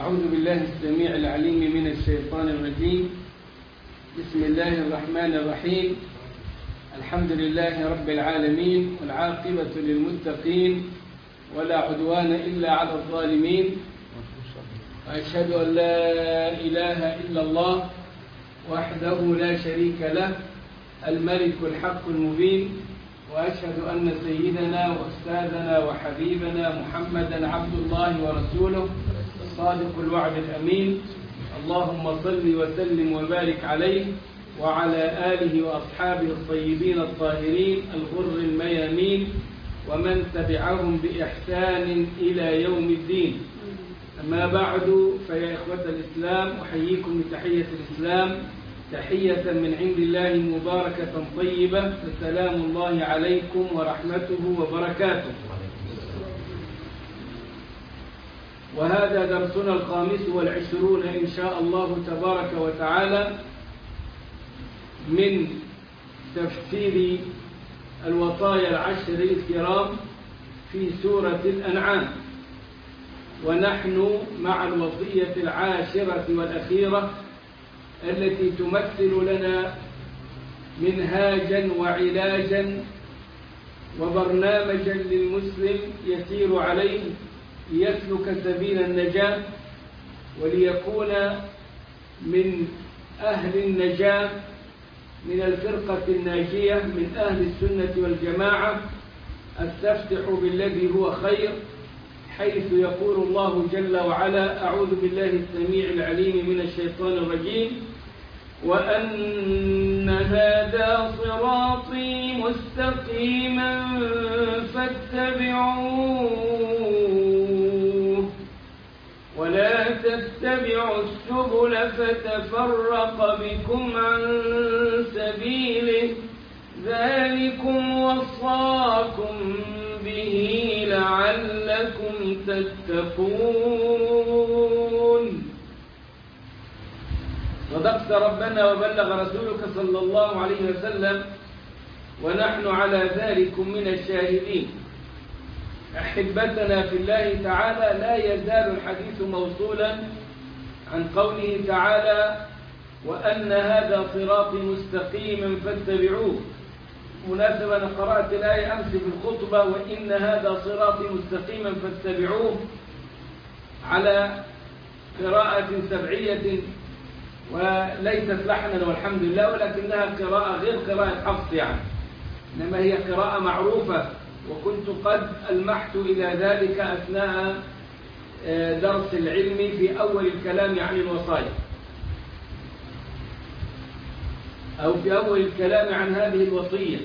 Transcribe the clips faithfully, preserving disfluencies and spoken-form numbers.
أعوذ بالله السميع العليم من الشيطان الرجيم. بسم الله الرحمن الرحيم. الحمد لله رب العالمين، والعاقبة للمتقين، ولا عدوان إلا على الظالمين، وأشهد أن لا إله إلا الله وحده لا شريك له الملك الحق المبين، وأشهد أن سيدنا وأستاذنا وحبيبنا محمدا عبد الله ورسوله الصادق الوعد الأمين. اللهم صل وسلم وبارك عليه وعلى آله وأصحابه الطيبين الطاهرين الغر الميامين، ومن تبعهم بإحسان إلى يوم الدين. أما بعد، فيا إخوة الإسلام، أحييكم بتحية الإسلام، تحية من عند الله مباركة طيبة، فسلام الله عليكم ورحمته وبركاته. وهذا درسنا الخامس والعشرون إن شاء الله تبارك وتعالى من تفسير الوصايا العشر الكرام في سورة الأنعام، ونحن مع الوصية العاشرة والأخيرة التي تمثل لنا منهاجا وعلاجا وبرنامجا للمسلم يسير عليه ليسلك سبيل النجاة وليكون من أهل النجاة، من الفرقة الناجية، من أهل السنة والجماعة. استفتح بالذي هو خير، حيث يقول الله جل وعلا: أعوذ بالله السميع العليم من الشيطان الرجيم: وأن هذا صراطي مستقيما فاتبعوه ولا تتبعوا السبل فتفرق بكم عن سبيله ذلكم وصاكم به لعلكم تتقون. صدقت ربنا وبلغ رسولك صلى الله عليه وسلم، ونحن على ذلك من الشاهدين. أحبتنا في الله تعالى، لا يزال الحديث موصولا عن قوله تعالى: وأن هذا صراطي مستقيما فاتبعوه. مناسبة أنا قرأت الآية أمس في الخطبة: وإن هذا صراطي مستقيما فاتبعوه، على قراءة سبعية وليست لحنا والحمد لله، ولكنها قراءة غير قراءة حفص يعني، إنما هي قراءة معروفة، وكنت قد ألمحت إلى ذلك أثناء درس العلم في أول الكلام عن الوصايا، أو في أول الكلام عن هذه الوصية.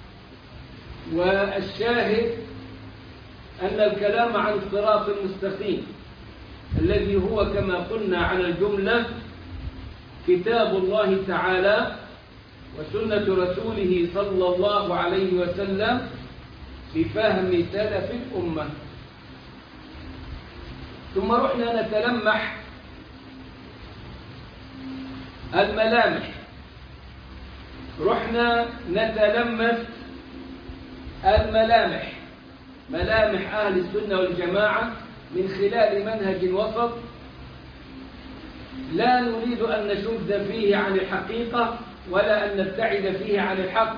والشاهد أن الكلام عن الصراط المستقيم الذي هو كما قلنا على الجملة كتاب الله تعالى وسنة رسوله صلى الله عليه وسلم بفهم سلف الأمة. ثم رحنا نتلمح الملامح، رحنا نتلمس الملامح، ملامح أهل السنة والجماعة من خلال منهج وسط لا نريد أن نشد فيه عن الحقيقة ولا أن نبتعد فيه عن الحق،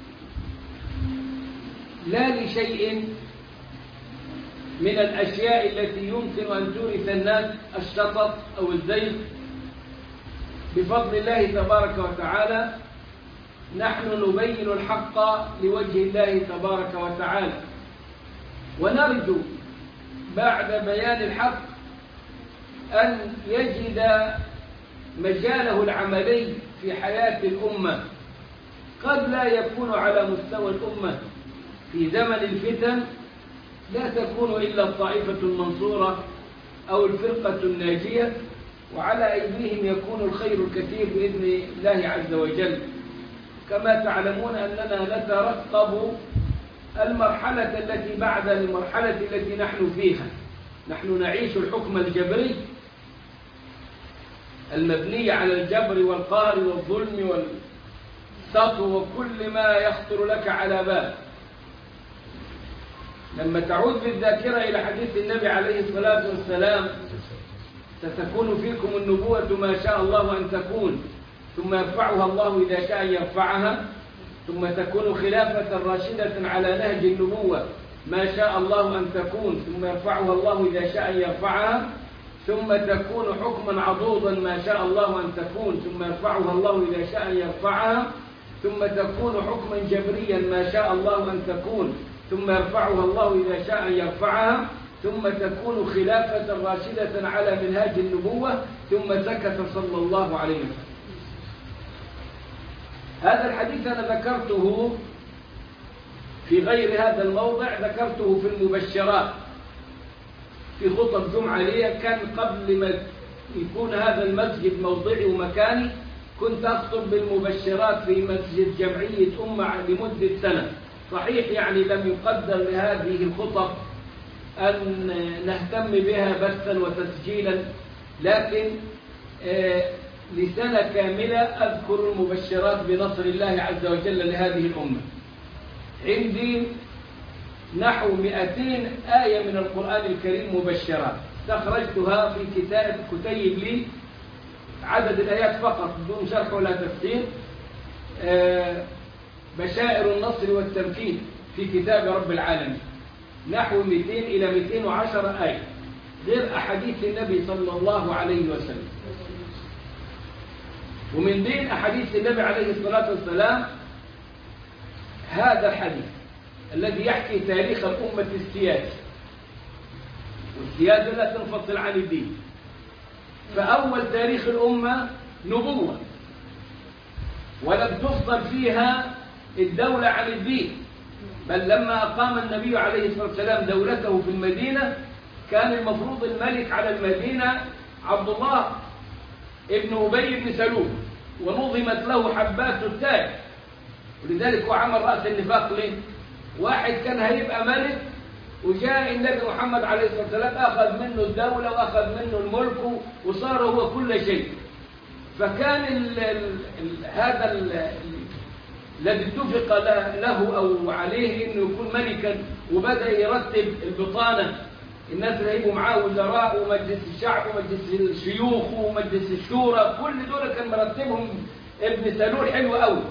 لا لشيء من الأشياء التي يمكن أن تورث الناس الشطط أو الزيغ. بفضل الله تبارك وتعالى نحن نبين الحق لوجه الله تبارك وتعالى، ونرجو بعد بيان الحق أن يجد مجاله العملي في حياة الأمة. قد لا يكون على مستوى الأمة في زمن الفتن، لا تكون إلا الطائفة المنصورة أو الفرقة الناجية، وعلى أيديهم يكون الخير الكثير بإذن الله عز وجل. كما تعلمون أننا نترقب المرحلة التي بعد المرحلة التي نحن فيها. نحن نعيش الحكم الجبري المبني على الجبر والقهر والظلم والسطو وكل ما يخطر لك على بال. لما تعود بالذاكرة إلى حديث النبي عليه الصلاة والسلام ستكون فيكم النبوة ما شاء الله أن تكون ثم يرفعها الله إذا شاء يرفعها، ثم تكون خلافة راشدة على نهج النبوة ما شاء الله أن تكون ثم يرفعها الله إذا شاء يرفعها، ثم تكون حكما عضوضا ما شاء الله أن تكون ثم يرفعها الله إذا شاء يرفعها، ثم تكون حكما جبريا ما شاء الله أن تكون ثم يرفعها الله إذا شاء يرفعها، ثم تكون خلافة راشدة على منهاج النبوة، ثم سكت صلى الله عليه وسلم. هذا الحديث أنا ذكرته في غير هذا الموضع، ذكرته في المبشرات في خطب جمعة لي، كان قبل ما يكون هذا المسجد موضعي ومكاني كنت أخطب بالمبشرات في مسجد جمعية أمة لمدة سنة. صحيح يعني لم يقدر لهذه الخطب أن نهتم بها بثا وتسجيلا، لكن لسنة كاملة أذكر المبشرات بنصر الله عز وجل لهذه الأمة. عندي نحو مئتين آية من القرآن الكريم مبشرات، استخرجتها في كتاب كتيب لي عدد الآيات فقط بدون شرح ولا تفسير، بشائر النصر والتمكين في كتاب رب العالمين، نحو مئتين إلى مئتين وعشرة آية، غير أحاديث النبي صلى الله عليه وسلم. ومن بين أحاديث النبي عليه الصلاة والسلام هذا الحديث الذي يحكي تاريخ الأمة السياسي، والسياسة لا تنفصل عن الدين. فأول تاريخ الأمة نبوة، ولم تفصل فيها الدولة عن الدين، بل لما أقام النبي عليه الصلاة والسلام دولته في المدينة كان المفروض الملك على المدينة عبد الله ابن أبي بن سلول، ونظمت له حبات التاج، ولذلك هو عمل رأس النفاق ليه؟ واحد كان هيبقى ملك وجاء النبي محمد عليه الصلاة والسلام أخذ منه الدولة وأخذ منه الملك وصار هو كل شيء. فكان ال ال ال هذا الذي اتفق له أو عليه أنه يكون ملكا، وبدأ يرتب البطانة، الناس اللي هيبقوا معاه وزراء ومجلس الشعب ومجلس الشيوخ ومجلس الشورى، كل دول كان مرتبهم ابن سلول حلو قوي.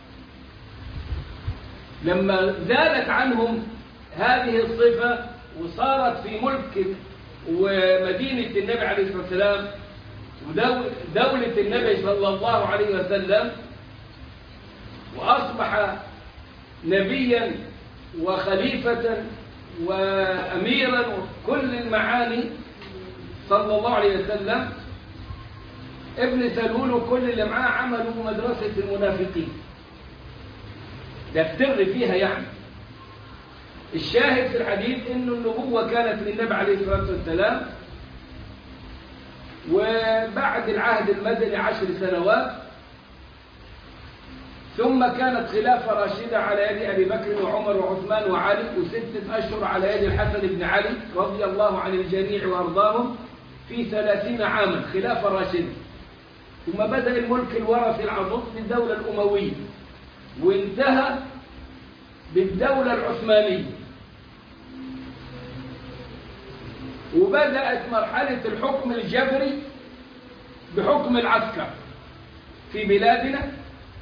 لما زالت عنهم هذه الصفة وصارت في ملك ومدينة النبي عليه الصلاة والسلام ودولة النبي صلى الله عليه وسلم، وأصبح نبيا وخليفة وأميرا وكل المعاني صلى الله عليه وسلم، ابن سلول وكل اللي معاه عملوا مدرسة المنافقين. ده السر فيها يعني. الشاهد في الحديث إنه النبوة كانت للنبي عليه الصلاة والسلام، وبعد العهد المدني عشر سنوات، ثم كانت خلافة راشدة على يد أبي بكر وعمر وعثمان وعلي، وستة أشهر على يد الحسن بن علي رضي الله عن الجميع وأرضاهم، في ثلاثين عاما خلافة راشدة. ثم بدأ الملك الوراثي العضوض بالدولة الأموية، وانتهى بالدولة العثمانية، وبدأت مرحلة الحكم الجبري بحكم العسكر في بلادنا.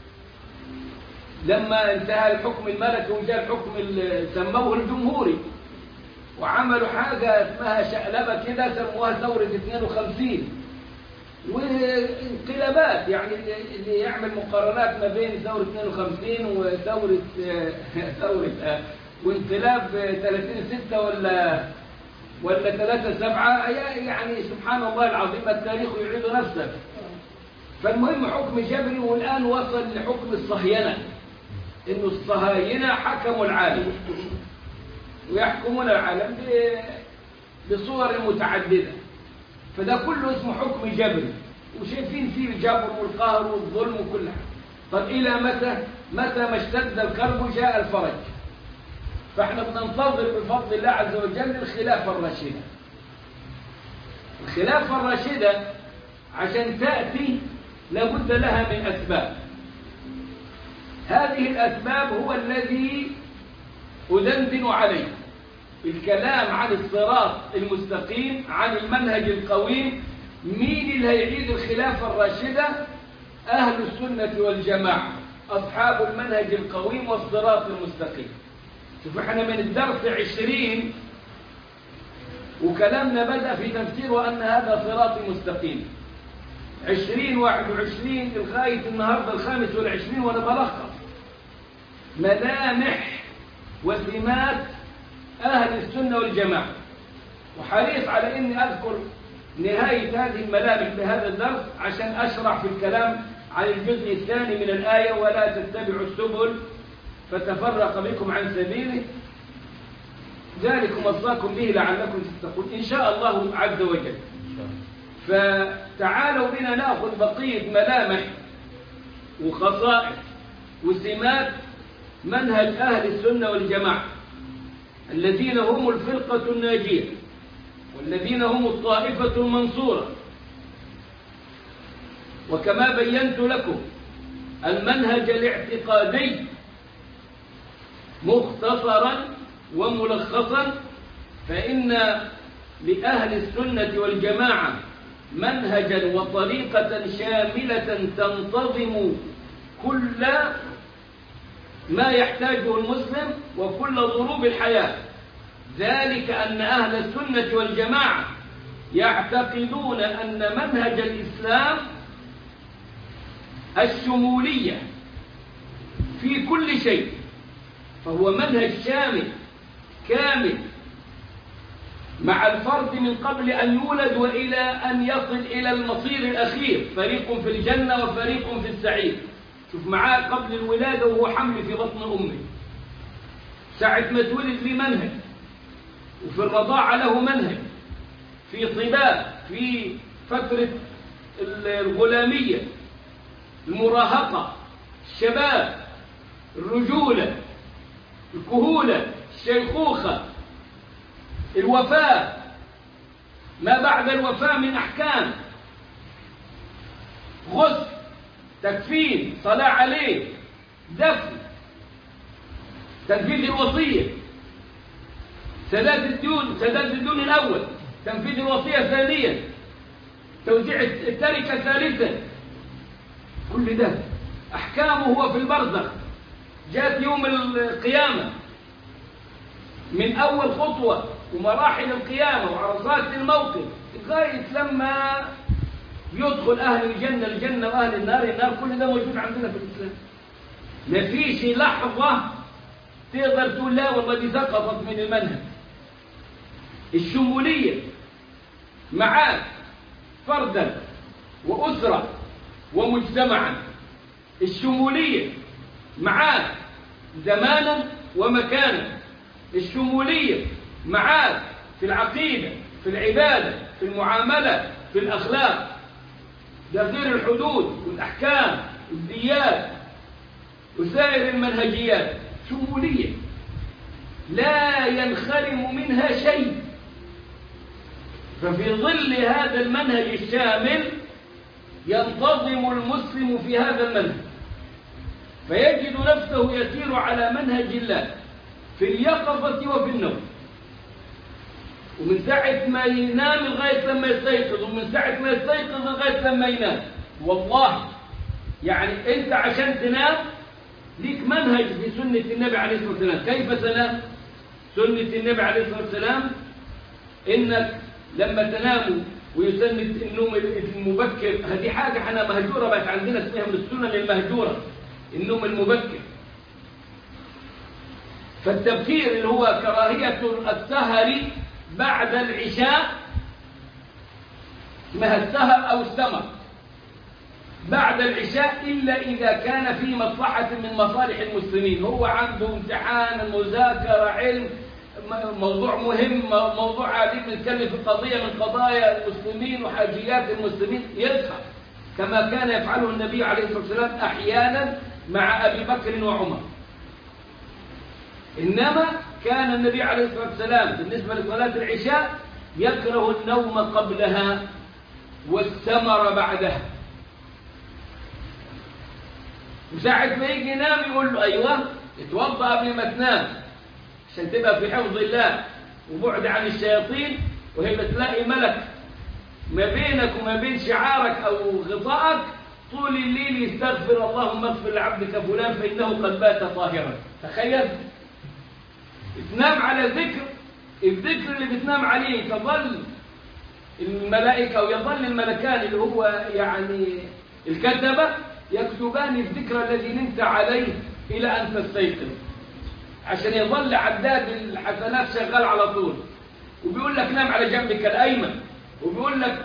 لما انتهى الحكم الملكي وجاء الحكم سموه الجمهوري، وعملوا حاجة اسمها شقلبة كده سموها ثورة اثنين وخمسين، وانقلابات يعني اللي يعمل مقارنات ما بين ثورة اثنين وخمسين وثورة ثورة وانقلاب ثلاثين ستة ولا ولا ثلاثة سبعة، يعني سبحان الله العظيم التاريخ يعيد نفسه. فالمهم حكم جبري، والآن وصل لحكم الصهينة، إنه الصهاينة حكموا العالم ويحكمون العالم بصور متعددة، فده كله اسمه حكم جبري، وشايفين فيه الجبر والقهر والظلم وكل حاجة. طب إلى متى؟ متى ما اشتد الكرب جاء الفرج. فاحنا بننتظر بفضل الله عز وجل الخلافة الراشدة. الخلافة الراشدة عشان تأتي لابد لها من أسباب. هذه الأسباب هو الذي أدندن عليه، الكلام عن الصراط المستقيم، عن المنهج القويم، مين اللي هيعيد الخلافة الراشدة؟ أهل السنة والجماعة، أصحاب المنهج القويم والصراط المستقيم. شوف احنا من الدرس عشرين وكلامنا بدأ في تفسير وأن هذا صراط مستقيم. عشرين واحد وعشرين لغاية النهاردة الخامس والعشرين وأنا بلخص ملامح وسمات أهل السنة والجماعة، وحريص على أني أذكر نهاية هذه الملامح بهذا الدرس عشان أشرح في الكلام عن الجزء الثاني من الآية: ولا تتبعوا السبل فتفرق بكم عن سبيله ذلكم وصاكم به لعلكم تتقون، إن شاء الله عز وجل. فتعالوا بنا نأخذ بقية ملامح وخصائص وسمات منهج أهل السنة والجماعة الذين هم الفرقة الناجية والذين هم الطائفة المنصورة. وكما بينت لكم المنهج الاعتقادي مختصرا وملخصا، فإن لأهل السنة والجماعة منهجا وطريقة شاملة تنتظم كل ما يحتاجه المسلم وكل ظروف الحياة. ذلك أن أهل السنة والجماعة يعتقدون أن منهج الإسلام الشمولية في كل شيء، فهو منهج شامل كامل مع الفرد من قبل أن يولد وإلى أن يصل إلى المصير الأخير، فريق في الجنة وفريق في السعير. شوف معاه قبل الولادة وهو حمل في بطن أمه، ساعة ما تولد لي منهج، وفي الرضاعة له منهج، في طباب، في فترة الغلامية، المراهقة، الشباب، الرجولة، الكهولة، الشيخوخة، الوفاة، ما بعد الوفاة من أحكام، غسل، تكفين، صلاة عليه، دفن، تنفيذ الوصية، سداد الديون، سداد الديون الأول، تنفيذ الوصية ثانيا، توزيع التركة ثالثا. كل ده أحكامه هو في البرزخ، جاءت يوم القيامة، من أول خطوة ومراحل القيامة وعرصات الموقف لغاية لما يدخل أهل الجنة الجنة وأهل النار النار. كل ده موجود عندنا في الإسلام. ما فيش لحظة تقدر تقول لا والله دي سقطت من المنهج. الشمولية معاك فردا وأسرة ومجتمعا، الشمولية معاك زمانا ومكانا، الشمولية معاك في العقيدة، في العبادة، في المعاملة، في الأخلاق، ده غير الحدود والأحكام والديات وسائر المنهجيات. شمولية لا ينخرم منها شيء. ففي ظل هذا المنهج الشامل ينتظم المسلم في هذا المنهج، فيجد نفسه يسير على منهج الله في اليقظة وفي النوم، ومن ساعة ما ينام لغاية لما يستيقظ، ومن ساعة ما يستيقظ لغاية لما ينام. والله يعني أنت عشان تنام ليك منهج في سنة النبي عليه الصلاة والسلام. كيف تنام؟ سنة النبي عليه الصلاة والسلام إنك لما تنام ويسن النوم المبكر، هذه حاجة احنا مهجورة بقت عندنا اسمها من السنن المهجورة، النوم المبكر. فالتبكير اللي هو كراهية السهر بعد العشاء، اسمها السهر أو السمر بعد العشاء، إلا إذا كان في مصلحة من مصالح المسلمين، هو عنده امتحان، مذاكرة، علم، موضوع مهم، موضوع عديد بيتكلم في قضية من قضايا المسلمين وحاجيات المسلمين، يسهر كما كان يفعله النبي عليه الصلاة والسلام أحيانا مع أبي بكر وعمر. إنما كان النبي عليه الصلاة والسلام بالنسبة لصلاة العشاء يكره النوم قبلها والسمر بعدها. وساعة ما يجي ينام يقول له أيوة اتوضأ قبل ما تنام عشان تبقى في حفظ الله وبعد عن الشياطين، وهي بتلاقي ملك ما بينك وما بين شعارك أو غطائك طول الليل يستغفر اللهم اغفر لعبدك فلان فإنه قد بات طاهرا. تخيل، تنام على ذكر، الذكر اللي بتنام عليه تظل الملائكة أو يظل الملكان اللي هو يعني الكذبة يكتبان الذكر الذي نمت عليه إلى أن تستيقظ، عشان يظل عداد الحسنات شغال على طول. وبيقول لك نام على جنبك الأيمن، وبيقول لك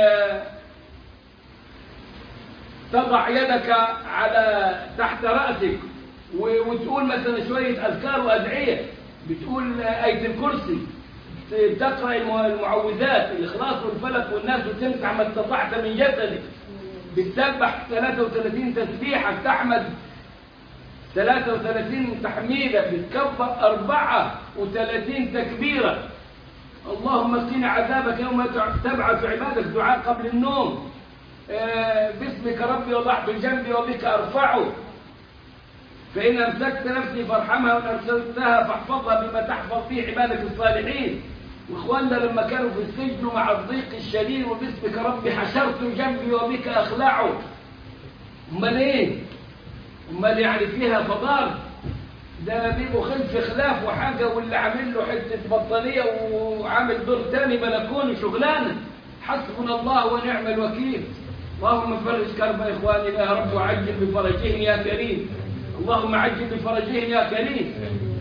تضع يدك على تحت رأسك وتقول مثلا شوية أذكار وأدعية، بتقول آية الكرسي، تقرأ المعوذات الإخلاص والفلق والناس، وتمسح ما استطعت من جسدك، بتسبح ثلاثة وثلاثين تسبيحة، تحمد ثلاثة وثلاثين تحميدة، بتكبر أربعة وثلاثين تكبيرة. اللهم اسقنا عذابك يوم تبعث عبادك، دعاء قبل النوم. آه باسمك ربي وضعت جنبي وبك أرفعه، فإن أمسكت نفسي فارحمها وإن أرسلتها فاحفظها بما تحفظ به عبادك الصالحين. وإخواننا لما كانوا في السجن مع الضيق الشديد وباسمك ربي حشرت جنبي وبك أخلعه. أمال إيه؟ أمال يعني فيها فضار؟ ده بيبقوا خلف خلاف وحاجة، واللي عامل له حتة بطانية وعامل دور تاني بلكون شغلانة. حسبنا الله ونعم الوكيل. اللهم فرج كرب إخواننا يا رب، وعجل بفرجهم يا كريم. اللهم عجل بفرجهم يا كريم.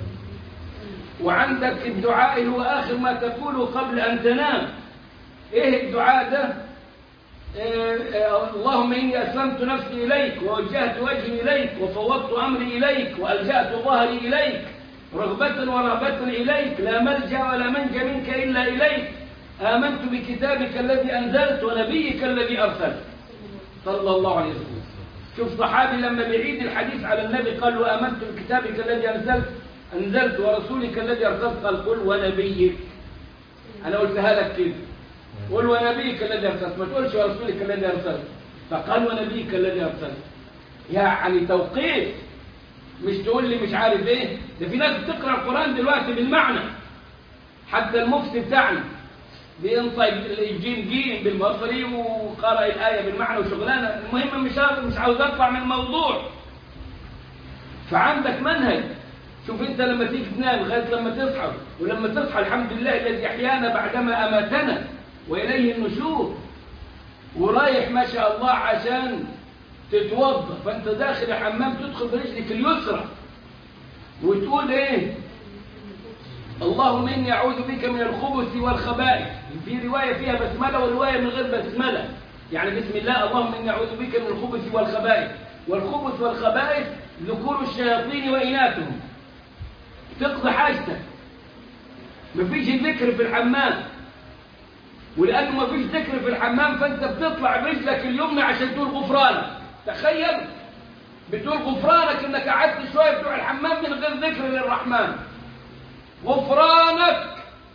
وعندك الدعاء هو آخر ما تقوله قبل أن تنام. إيه الدعاء ده؟ إيه اللهم إني أسلمت نفسي إليك ووجهت وجهي إليك وفوضت أمري إليك وألجأت ظهري إليك رغبة ورهبة إليك، لا ملجأ ولا منجى منك إلا إليك. آمنت بكتابك الذي أنزلت ونبيك الذي أرسلت صلى الله عليه وسلم. شوف صحابي لما بيعيد الحديث على النبي قال له آمنت بكتابك الذي أنزلت أنزلت ورسولك الذي أرسلت، قال قل ونبيك. أنا قلتها لك كده، قل ونبيك الذي أرسلت، ما تقولش ورسولك الذي أرسلت. فقال ونبيك الذي أرسلت، يعني توقيت، مش تقول لي مش عارف إيه. ده في ناس بتقرأ القرآن دلوقتي بالمعنى، حتى المفتي بتاعنا بينطق الجيم جيم بالمصري وقرأ الآية بالمعنى وشغلانة. المهم مش مش عاوز أطلع من الموضوع. فعندك منهج. شوف أنت لما تيجي تنام لغاية لما تصحى، ولما تصحى الحمد لله الذي أحيانا بعدما أماتنا وإليه النشور، ورايح ما شاء الله عشان تتوضا، فأنت داخل الحمام تدخل برجلك اليسرى وتقول إيه؟ اللهم إني أعوذ بك من الخبث والخبائث. في رواية فيها بسملة ورواية من غير بسملة، يعني بسم الله اللهم إني أعوذ بك من الخبث والخبائث. والخبث والخبائث ذكور الشياطين وإناثهم، تقضي حاجتك. مفيش ذكر في الحمام، ولأنه مفيش ذكر في الحمام فأنت بتطلع برجلك اليمنى عشان تقول غفرانك. تخيل بتقول غفرانك إنك قعدت شوية بتوع الحمام من غير ذكر للرحمن. غفرانك.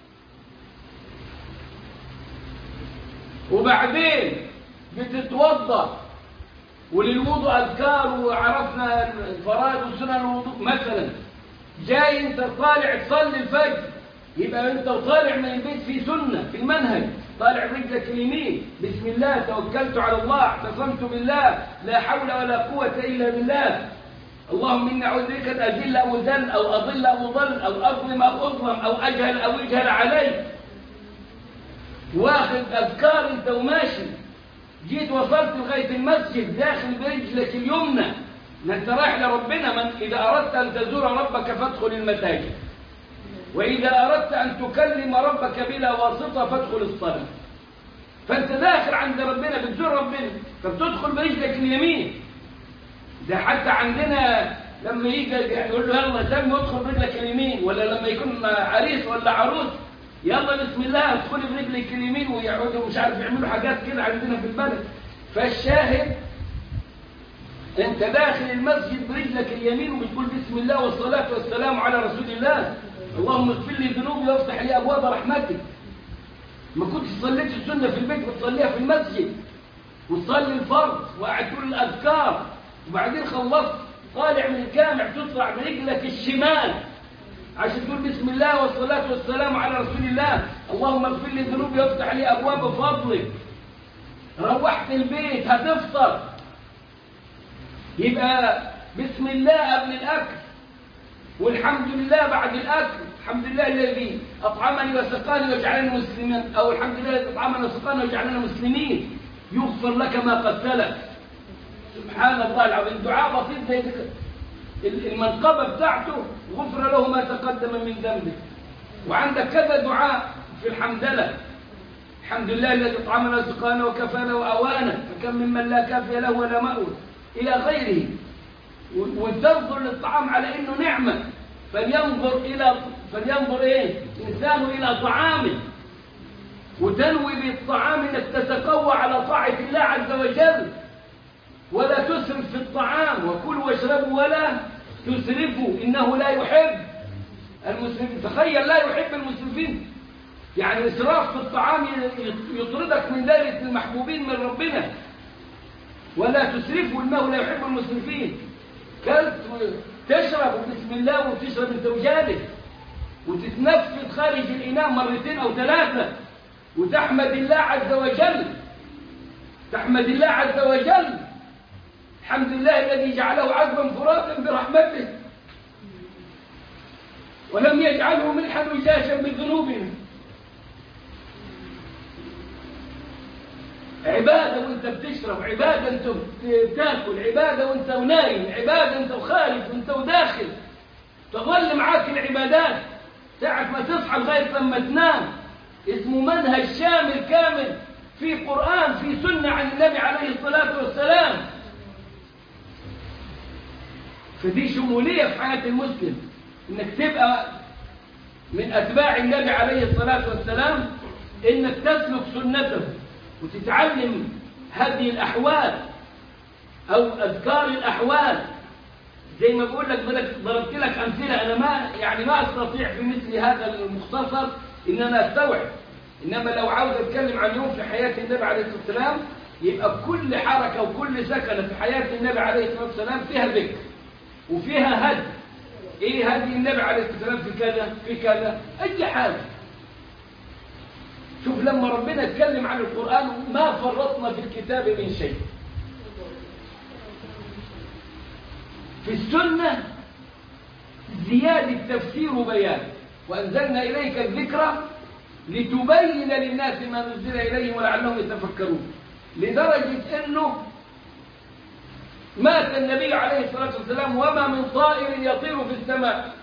وبعدين بتتوضا، وللوضوء أذكار، وعرفنا الفرائض وسنن الوضوء. مثلا جاي انت طالع تصلي الفجر، يبقى انت طالع من البيت في سنة في المنهج، طالع رجلك اليمين بسم الله توكلت على الله اعتصمت بالله لا حول ولا قوة إلا بالله. اللهم إني أعوذ بك أن أذل أو أذل أو أضل أو أضل أو أظلم أو أظلم أو أجهل أو يجهل علي. واخد أذكار أنت وماشي، جيت وصلت لغاية المسجد داخل برجلك اليمنى، أنت رايح لربنا. من إذا أردت أن تزور ربك فادخل المساجد، وإذا أردت أن تكلم ربك بلا واسطة فادخل الصلاة. فأنت داخل عند ربنا بتزور ربنا، فبتدخل برجلك اليمين. ده حتى عندنا لما يجي يقول له يلا سمي وادخل برجلك اليمين، ولا لما يكون عريس ولا عروس يلا بسم الله ادخلي برجلك اليمين، ويقعدوا مش عارف يعملوا حاجات كده عندنا في البلد. فالشاهد انت داخل المسجد برجلك اليمين وبتقول بسم الله والصلاة والسلام على رسول الله. اللهم اغفر لي ذنوبي وافتح لي ابواب رحمتك. ما كنتش صليت السنة في البيت بتصليها في المسجد، وتصلي الفرض وقاعد تقول الاذكار، وبعدين خلصت طالع من الجامع تطلع برجلك الشمال عشان تقول بسم الله والصلاة والسلام على رسول الله. اللهم اغفر لي ذنوبي وافتح لي أبواب فضلك. روحت البيت هتفطر، يبقى بسم الله قبل الأكل والحمد لله بعد الأكل. الحمد لله الذي أطعمني وسقاني وجعلني مسلما، أو الحمد لله الذي أطعمني وسقاني وجعلنا مسلمين، يغفر لك ما قد سلف. سبحان الله العظيم، دعاء بسيط زي المنقبة بتاعته غفر له ما تقدم من ذنبه. وعندك كذا دعاء في الحمدلة: الحمد لله الذي أطعمنا وسقانا وكفانا وأوانا، فكم ممن لا كافي له ولا مأوى، إلى غيره. وتنظر للطعام على إنه نعمة، فلينظر إلى فلينظر إيه إنسان إلى طعامه، وتنوي بالطعام إنك تتقوى على طاعة الله عز وجل، ولا تسرف في الطعام، وكلوا واشربوا ولا تسرفوا إنه لا يحب المسرفين. تخيل لا يحب المسرفين، يعني الإسراف في الطعام يطردك من دائرة المحبوبين من ربنا. ولا تسرفوا إنه لا يحب المسرفين. كلت تشرب بسم الله وتشرب انت وجالس، وتتنفذ خارج الإناء مرتين أو ثلاثة، وتحمد الله عز وجل، تحمد الله عز وجل. الحمد لله الذي جعله عذبا فراتا برحمته، ولم يجعله ملحا وجاشا بذنوبنا. عبادة وانت بتشرب، عبادة انت بتاكل، عبادة وانت نايم، عبادة انت وخارج وانت وداخل. تظل معاك العبادات ساعة ما تصحى لغاية لما تنام. اسمه منهج شامل كامل، في قرآن في سنة عن النبي عليه الصلاة والسلام. فدي شمولية في حياة المسلم، انك تبقى من أتباع النبي عليه الصلاة والسلام، انك تسلك سنته وتتعلم هذه الأحوال أو أذكار الأحوال. زي ما بقول لك، ضربت لك أمثلة، أنا ما يعني ما أستطيع في مثل هذا المختصر إن أنا أستوعب، إنما لو عاوز أتكلم عن يوم في حياة النبي عليه الصلاة والسلام، يبقى كل حركة وكل سكنة في حياة النبي عليه الصلاة والسلام فيها ذكر وفيها هدي. إيه هدي النبي عليه الصلاة والسلام في كذا في كذا أي حاجة. شوف لما ربنا اتكلم عن القرآن ما فرطنا في الكتاب من شيء. في السنة زيادة تفسير وبيان، وأنزلنا إليك الذكر لتبين للناس ما نزل إليهم ولعلهم يتفكرون. لدرجة أنه مات النبي عليه الصلاة والسلام وما من طائر يطير في السماء،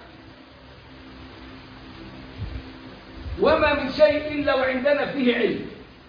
وما من شيء إلا وعندنا فيه علم.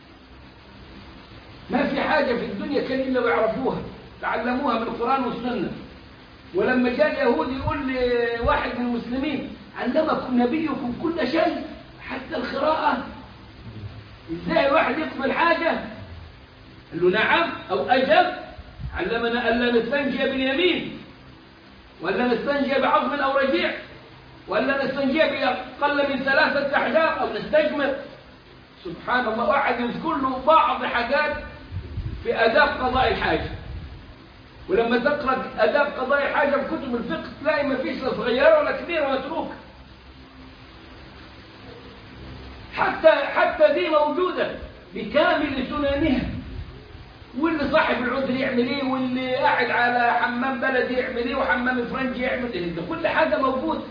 ما في حاجة في الدنيا كان إلا ويعرفوها، تعلموها من القرآن والسنة. ولما جاء اليهودي يقول لواحد من المسلمين: علمكم نبيكم كل شيء حتى القراءة؟ إزاي الواحد يقبل حاجة؟ قال له: نعم أو أجب، علمنا ألا نستنجي باليمين، وألا نستنجي بعظم أو رجيع، وألا نستنجي بأقل من ثلاثة أحجار أو نستجمر. سبحان الله. واحد يذكر له بعض حاجات في آداب قضاء الحاجة، ولما تقرأ آداب قضاء الحاجة في كتب الفقه تلاقي ما فيش لا صغيرة ولا كبيرة متروكة. حتى حتى دي موجودة بكامل سننها. واللي صاحب العذر يعمل ايه، واللي قاعد على حمام بلدي يعمل ايه، وحمام فرنجي يعمل ايه، ده كل حاجة موجودة.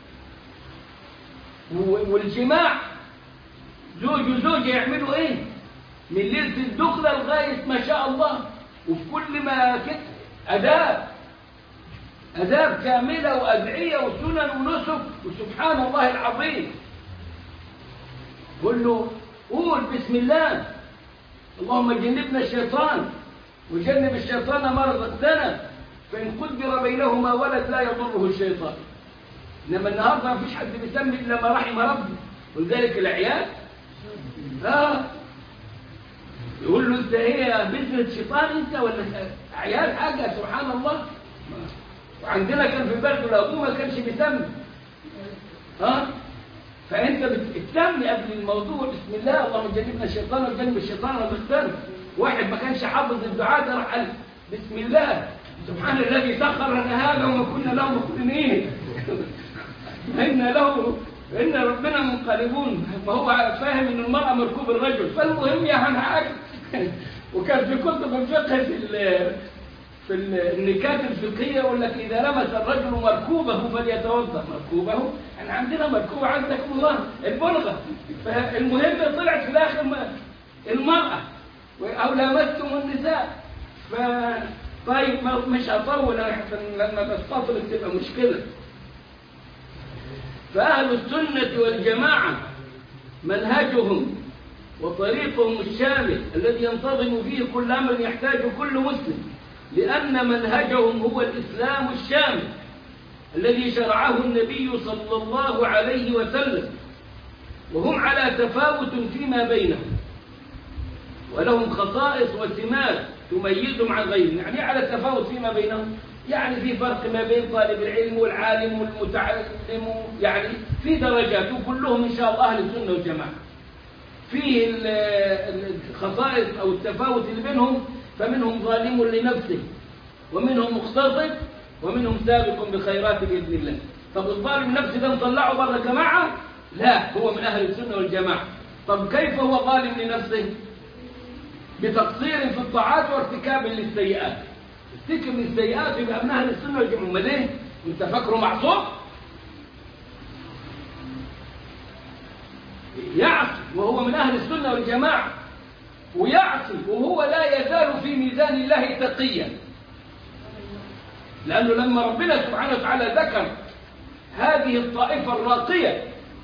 والجماع زوج وزوجة يعملوا ايه من ليلة الدخلة لغاية ما شاء الله، وفي كل ما كده أداب أداب كاملة وأدعية وسنن ونسك. وسبحان الله العظيم. قل له: قول بسم الله، اللهم جنبنا الشيطان وجنب الشيطان ما رزقتنا، فإن قدر بينهما ولد لا يضره الشيطان. إنما النهارده ما فيش حد بيسمي إلا ما رحم ربي، ولذلك العيال آه يقول له: أنت إيه بذرة شيطان أنت ولا عيال حاجة؟ سبحان الله. وعندنا كان في بلده الأبوه ما كانش بيسمي. ها آه؟ فأنت بتسمي قبل الموضوع بسم الله، اللهم جنبنا الشيطان وجنب الشيطان ومختلف. واحد ما كانش حافظ الدعاء ده راح قال بسم الله سبحان الذي سخر لنا هذا وما كنا له مقرنين إن له إن ربنا منقلبون. ما هو فاهم إن المرأة مركوب الرجل. فالمهم يعني حاجة وكان في كتب الفقه في في النكات الفقهية يقول لك إذا لمس الرجل مركوبه فليتوضأ. مركوبه؟ احنا عندنا مركوبة عندكم الله البلغة. فالمهم طلعت في الآخر المرأة أو لامستم النساء. ف طيب مش هطول لما بستطرق تبقى مشكلة. فأهل السنة والجماعة منهجهم وطريقهم الشامل الذي ينتظم فيه كل أمر يحتاج كل مسلم، لأن منهجهم هو الإسلام الشامل الذي شرعه النبي صلى الله عليه وسلم، وهم على تفاوت فيما بينهم ولهم خصائص وسمات تميزهم عن غيرهم. يعني على تفاوت فيما بينهم، يعني في فرق ما بين طالب العلم والعالم والمتعلم، يعني في درجات، وكلهم إن شاء الله أهل السنة والجماعة. فيه الخصائص أو التفاوت اللي بينهم، فمنهم ظالم لنفسه ومنهم مقتصد ومنهم سابق بالخيرات بإذن الله. طب الظالم لنفسه ده نطلعه بره الجماعة؟ لا، هو من أهل السنة والجماعة. طب كيف هو ظالم لنفسه؟ بتقصير في الطاعات وارتكاب للسيئات. ارتكب للسيئات يبقى من أهل السنة والجماعة. امال ايه؟ انت فاكره معصوم؟ يعصي وهو من أهل السنة والجماعة، ويعصي وهو لا يزال في ميزان الله تقيا. لأنه لما ربنا سبحانه وتعالى ذكر هذه الطائفة الراقية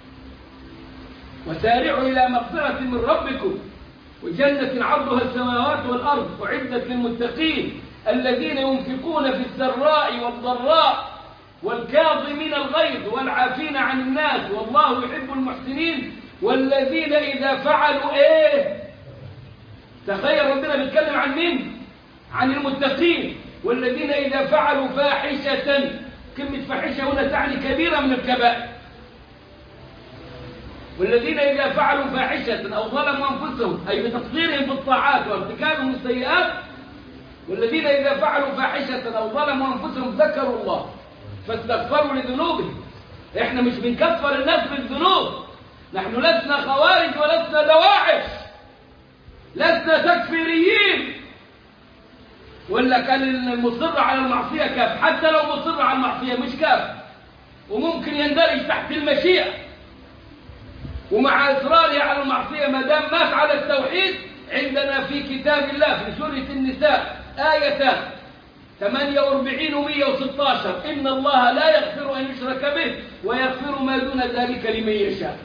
وسارعوا إلى مغفرة من ربكم وجنة عرضها السماوات والأرض أعدت للمتقين الذين ينفقون في السراء والضراء والكاظمين الغيظ والعافين عن الناس والله يحب المحسنين والذين إذا فعلوا إيه؟ تخيل ربنا بيتكلم عن مين؟ عن المتقين. والذين إذا فعلوا فاحشة، كلمة فاحشة هنا تعني كبيرة من الكبائر. والذين إذا فعلوا فاحشة أو ظلموا أنفسهم، أي بتقصيرهم في الطاعات وارتكابهم السيئات، والذين إذا فعلوا فاحشة أو ظلموا أنفسهم ذكروا الله فاستغفروا لذنوبهم. إحنا مش بنكفر الناس بالذنوب، نحن لسنا خوارج ولسنا دواعش، لسنا تكفيريين. ولا كان المصر على المعصية كاف، حتى لو مصر على المعصية مش كاف، وممكن يندرج تحت المشيئة، ومع إصراره على المعصية ما دام مات على التوحيد. عندنا في كتاب الله في سورة النساء آيتان ثمانية وأربعين ومئة وستة عشر: إن الله لا يغفر أن يشرك به ويغفر ما دون ذلك لمن يشاء.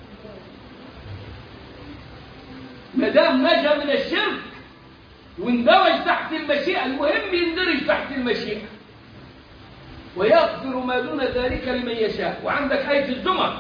ما دام نجا من الشرك واندرج تحت المشيئة، المهم يندرج تحت المشيئة، ويغفر ما دون ذلك لمن يشاء. وعندك آية الزمر: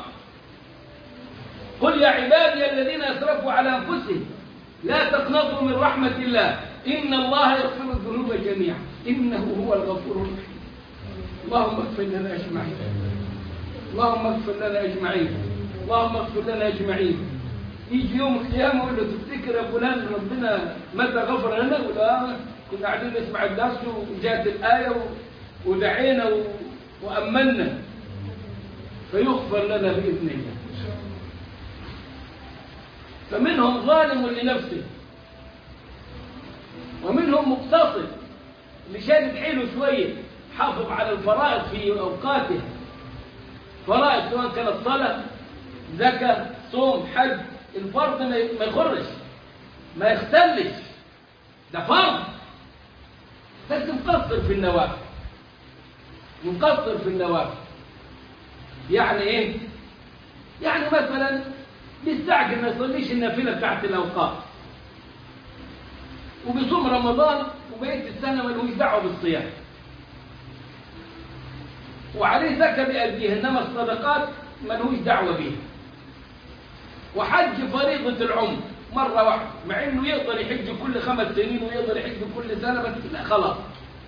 قل يا عبادي الذين أسرفوا على أنفسهم لا تقنطوا من رحمة الله إن الله يغفر الذنوب جميعا إنه هو الغفور الرحيم. اللهم اغفر لنا أجمعين، اللهم اغفر لنا أجمعين، اللهم اغفر لنا أجمعين. يجي يوم القيامة يقول له: تفتكر يا فلان ربنا متى غفر لنا؟ يقول: آه كنا قاعدين نسمع الدرس وجاءت الآية ودعينا وأمنا، فيغفر لنا بإذن الله. فمنهم ظالم لنفسه ومنهم مقتصد اللي شادد حيله شوية، حافظ على الفرائض في أوقاتها، فرائض سواء كانت صلاة زكاة صوم حج. الفرض ما يخرش ما يختلش، ده فرض، بس مقصر في النوافل، مقصر في النوافل. يعني ايه؟ يعني مثلا بيستعجل ما يصليش النافله بتاعت الاوقات، وبيصوم رمضان وبقيه السنه ملوش دعوه بالصيام، وعليه زكاه بيأديها، انما الصدقات ملوش دعوه بيها. وحج فريضه العمر مره واحده، مع انه يقدر يحج كل خمس سنين ويقدر يحج كل سنه، بس لا خلاص.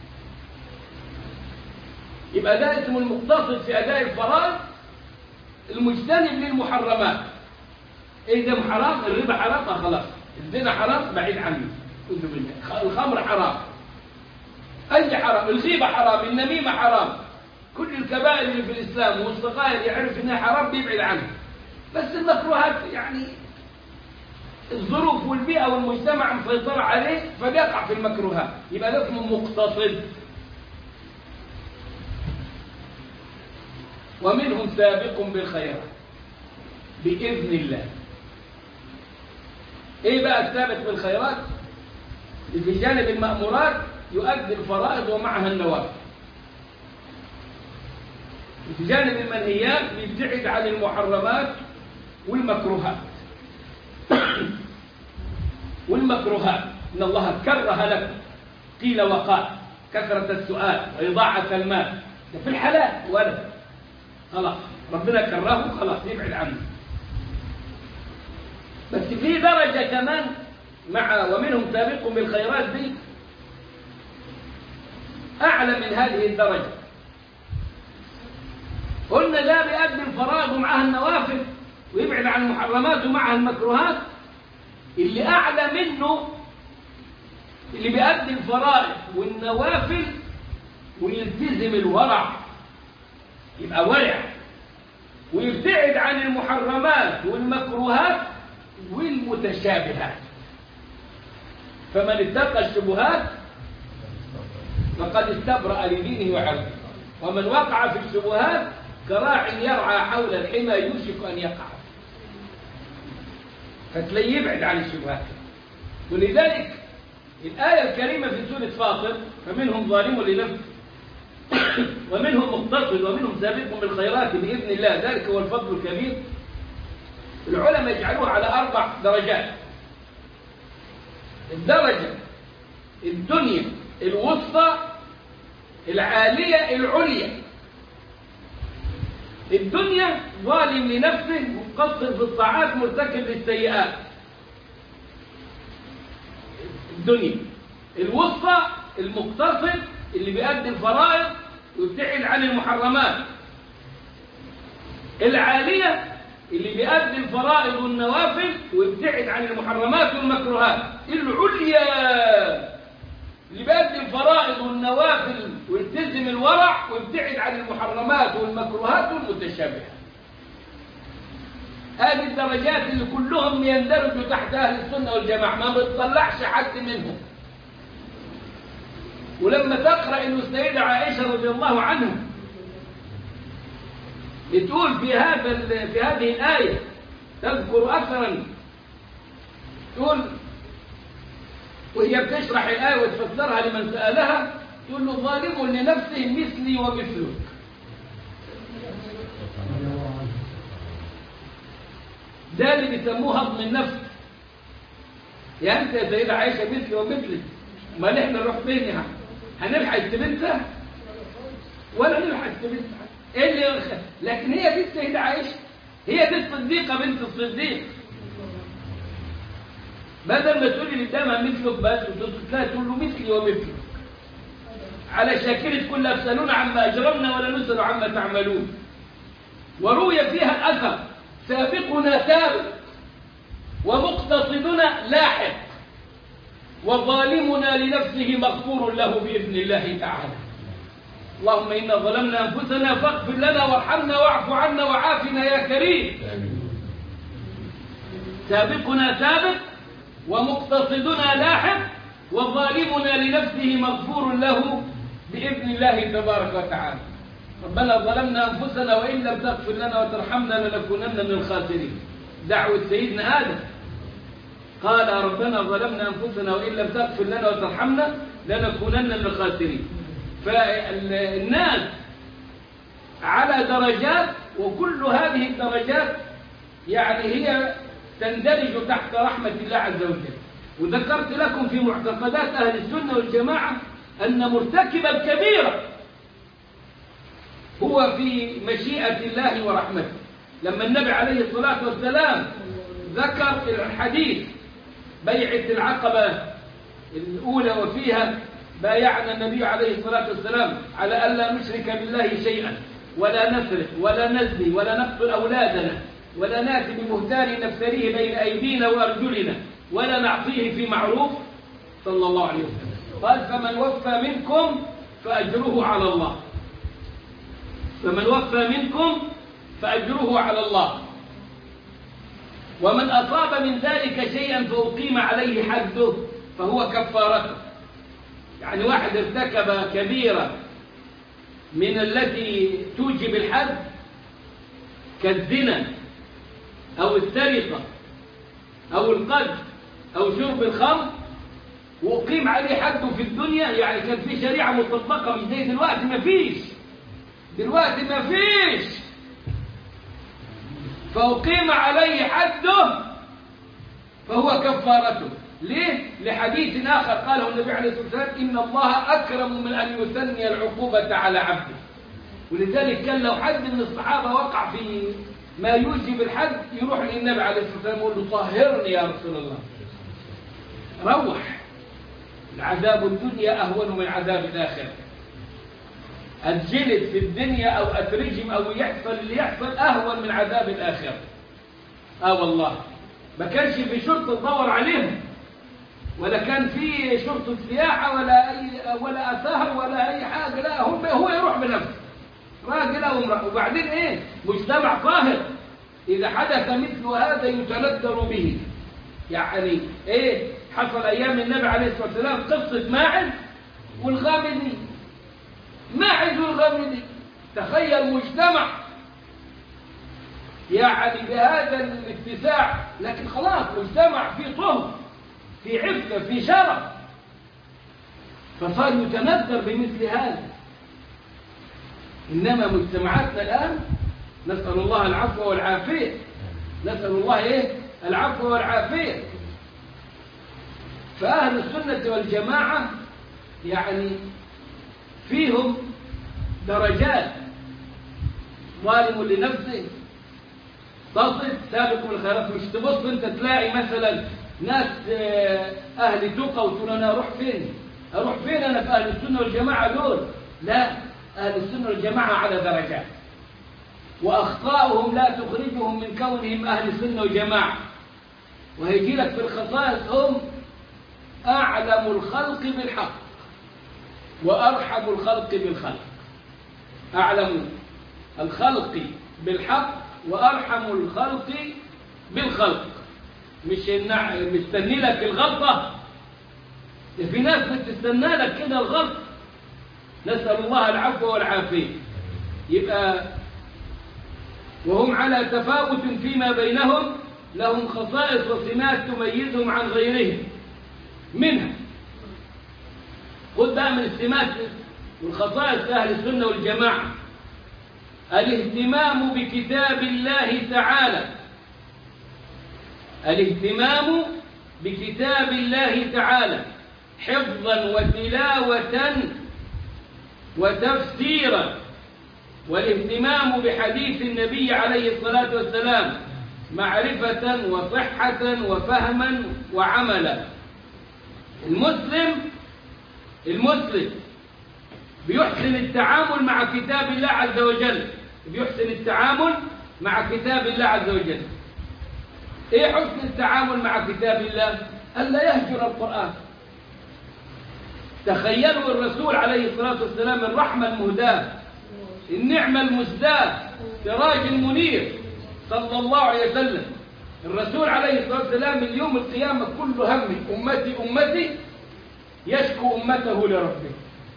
يبقى ده اسمه المقتصد في اداء الفرائض، المجتنب للمحرمات. ايه ده حرام؟ الربا حرام؟ آه خلاص. الزنا حرام؟ بعيد عنه. الخمر حرام، اي حرام، الغيبه حرام، النميمه حرام، كل الكبائر اللي في الاسلام والصغائر يعرف انها حرام بيبعد عنها. بس المكروهات يعني الظروف والبيئة والمجتمع مسيطرة عليه فبيقع في المكروهات، يبقى ده اسمه مقتصد. ومنهم سابق بالخيرات بإذن الله. ايه بقى السابق بالخيرات؟ في جانب المأمورات يؤدي الفرائض ومعها النوافل، في جانب المنهيات يبتعد عن المحرمات والمكروهات. والمكروهات إن الله كره لكم قيل وقال، كثرة السؤال وإضاعة المال، ده في الحلال ولا خلاص ربنا كرهه خلاص يبعد عنه. بس في درجة كمان مع ومنهم سابق بالخيرات دي أعلى من هذه الدرجة. قلنا ده بيؤدي الفرائض ومعها النوافل ويبعد عن المحرمات ومعها المكروهات. اللي أعلى منه اللي بيؤدي الفرائض والنوافل ويلتزم الورع، يبقى ورع ويبتعد عن المحرمات والمكروهات والمتشابهات. فمن اتقى الشبهات فقد استبرأ لدينه وعرضه، ومن وقع في الشبهات كراع يرعى حول الحمى يوشك أن يقع، فتلاقيه يبعد عن الشبهات. ولذلك الآية الكريمة في سورة فاطر فمنهم ظالم لنفسه ومنهم مقتصد ومنهم سابق بالخيرات بإذن الله ذلك هو الفضل الكبير. العلماء يجعلوها على أربع درجات. الدرجة الدنيا الوسطى العالية العليا. الدنيا ظالم لنفسه مقصر في الطاعات مرتكب للسيئات، الدنيا. الوسطى المقتصد اللي بيؤدي الفرائض ويبتعد عن المحرمات. العالية اللي بيؤدي الفرائض والنوافل ويبتعد عن المحرمات والمكروهات. العليا اللي بيؤدي الفرائض والنوافل ويلتزم الورع ويبتعد عن المحرمات والمكروهات والمتشابهات. هذه الدرجات اللي كلهم يندرجوا تحت أهل السنة والجماعة، ما بتطلعش حد منهم. ولما تقرأ إنه السيدة عائشة رضي الله عنها بتقول في هذا في هذه الآية تذكر أثرا، تقول وهي بتشرح الآية وتفسرها لمن سألها، تقول له ظالم لنفسه مثلي ومثلك. ده اللي بيسموه هضم النفس. يعني أنت يا سيدة عائشة مثلي ومثلك، ما نحن نروح فين يعني؟ هنلحق السبنسة ولا نلحق السبنسة؟ إيه اللي يخ... لكن هي دي السيدة عائشة، هي دي الصديقة بنت الصديق. بدل ما تقولي قدامها مثلك بس وتطلع تقول له مثلي ومثلك. على شاكرة كل أفسلون عما أجرمنا ولا نسأل عما تعملون. وروي فيها الأثر سابقنا سابق ومقتصدنا لاحق وظالمنا لنفسه مغفور له بإذن الله تعالى. اللهم إنا ظلمنا أنفسنا فاغفر لنا وارحمنا واعف عنا وعافنا يا كريم. سابقنا سابق ومقتصدنا لاحق وظالمنا لنفسه مغفور له بإذن الله تبارك وتعالى. ربنا ظلمنا أنفسنا وإن لم تغفر لنا وترحمنا لنكونن من الخاسرين. دعوة سيدنا آدم قال ربنا ظلمنا أنفسنا وإن لم تغفر لنا وترحمنا لنكونن من الخاسرين. فالناس على درجات، وكل هذه الدرجات يعني هي تندرج تحت رحمة الله عز وجل. وذكرت لكم في معتقدات أهل السنة والجماعة أن مرتكب الكبيرة هو في مشيئة الله ورحمته. لما النبي عليه الصلاة والسلام ذكر الحديث بيعة العقبة الأولى وفيها بايعنا النبي عليه الصلاة والسلام على ألا نشرك بالله شيئا ولا نسرق ولا نزني ولا نقتل أولادنا ولا نأتي ببهتان نفتريه بين أيدينا وأرجلنا ولا نعطيه في معروف صلى الله عليه وسلم. قال فمن وفى منكم فأجره على الله، فمن وفى منكم فأجره على الله. ومن أصاب من ذلك شيئا فأقيم عليه حده فهو كفارته. يعني واحد ارتكب كبيرة من التي توجب الحد كالزنا أو السرقة أو القذف أو شرب الخمر، وأقيم عليه حده في الدنيا، يعني كان في شريعة مطبقة، مش زي دلوقتي ما فيش. دلوقتي ما فيش. فأقيم عليه حده فهو كفارته. ليه؟ لحديث آخر قاله النبي عليه الصلاة والسلام: إن الله أكرم من أن يثني العقوبة على عبده. ولذلك كان لو حد من الصحابة وقع في ما يوجب الحد يروح للنبي عليه الصلاة والسلام يقول له: طهرني يا رسول الله. روح، العذاب الدنيا أهون من عذاب الآخرة. أتجلد في الدنيا أو أترجم أو يحصل اللي يحصل أهون من عذاب الآخرة. آه والله، ما كانش في شرطة تدور عليهم، ولا كان في شرطة سياحة ولا أي ولا أثار ولا أي حاجة. لا، هم هو يروح بنفسه، راجل أو امرأة. وبعدين إيه؟ مجتمع طاهر. إذا حدث مثل هذا يتندر به. يعني إيه؟ حصل أيام النبي عليه الصلاة والسلام قصة ماعز والغامدي. ماعز والغامدي، تخيل مجتمع يعني بهذا الاتساع، لكن خلاص مجتمع في طهر، في عفة، في شرف، فصار يتندر بمثل هذا. إنما مجتمعاتنا الآن نسأل الله العفو والعافية، نسأل الله إيه؟ العفو والعافية. فأهل السنة والجماعة يعني فيهم درجات: ظالم لنفسه، تصف، سابق بالخيرات. مش تبص انت تلاقي مثلا ناس اهل تقى وتقول انا اروح فين اروح فين انا في اهل السنه والجماعه دول. لا، اهل السنه والجماعه على درجات، واخطاؤهم لا تخرجهم من كونهم اهل السنه والجماعه. وهيجي لك في الخصائص: هم اعلم الخلق بالحق وارحم الخلق بالخلق. اعلم الخلق بالحق وارحم الخلق بالخلق. مش مستني لك الغلطة، في ناس بتستنى لك كده الغلط. نسأل الله العفو والعافية. يبقى وهم على تفاوت فيما بينهم، لهم خصائص وسمات تميزهم عن غيرهم. منها خذ بقى من السمات والخصائص أهل السنة والجماعة: الاهتمام بكتاب الله تعالى. الاهتمام بكتاب الله تعالى حفظا وتلاوة وتفسيرا، والاهتمام بحديث النبي عليه الصلاة والسلام معرفة وصحة وفهما وعملا. المسلم المسلم بيحسن التعامل مع كتاب الله عز وجل، بيحسن التعامل مع كتاب الله عز وجل. ايه حسن التعامل مع كتاب الله؟ ألا يهجر القرآن. تخيلوا الرسول عليه الصلاة والسلام الرحمة المهداة، النعمة المسداة، سراج المنير صلى الله عليه وسلم. الرسول عليه الصلاة والسلام اليوم القيامة كل همه أمتي أمتي، يشكو أمته لربه.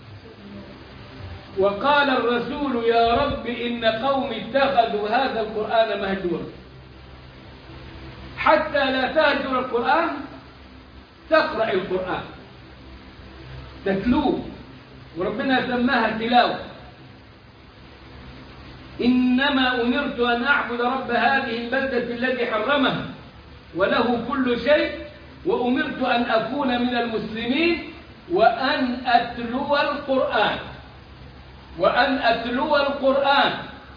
وقال الرسول: يا رب إن قومي اتخذوا هذا القرآن مهجورا. حتى لا تهجر القرآن، تقرأ القرآن، تتلوه، وربنا سماها تلاوة. إنما أمرت أن أعبد رب هذه البلدة الذي حرمها وله كل شيء، وأمرت أن أكون من المسلمين وأن أتلو القرآن وأن أتلو القرآن.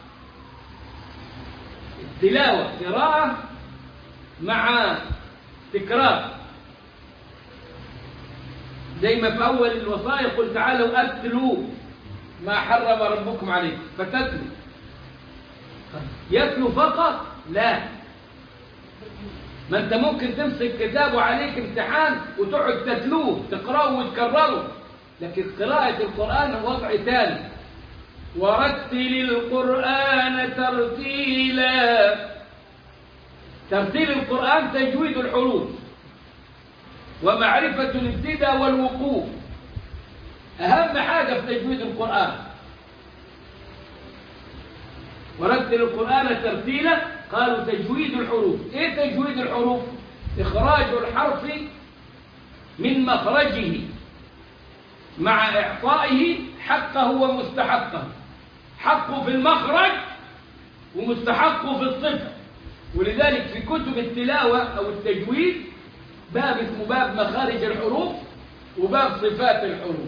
التلاوة قراءة مع تكرار، زي ما في أول الوصايا: قل تعالوا أتلوا ما حرم ربكم عليكم فتتلوا. يتلو فقط؟ لا، ما أنت ممكن تمسك كتاب وعليك امتحان وتقعد تتلوه، تقرأه وتكرره، لكن قراءة القرآن وضع ثاني. ورتل القرآن ترتيلا. ترتيل القرآن تجويد الحروف ومعرفة الابتداء والوقوف، أهم حاجة في تجويد القرآن. ورتل القرآن ترتيلا، قالوا تجويد الحروف. إيه تجويد الحروف؟ إخراج الحرف من مخرجه مع إعطائه حقه ومستحقه، حقه في المخرج ومستحقه في الصفة. ولذلك في كتب التلاوة أو التجويد باب اسمه باب مخارج الحروف وباب صفات الحروف.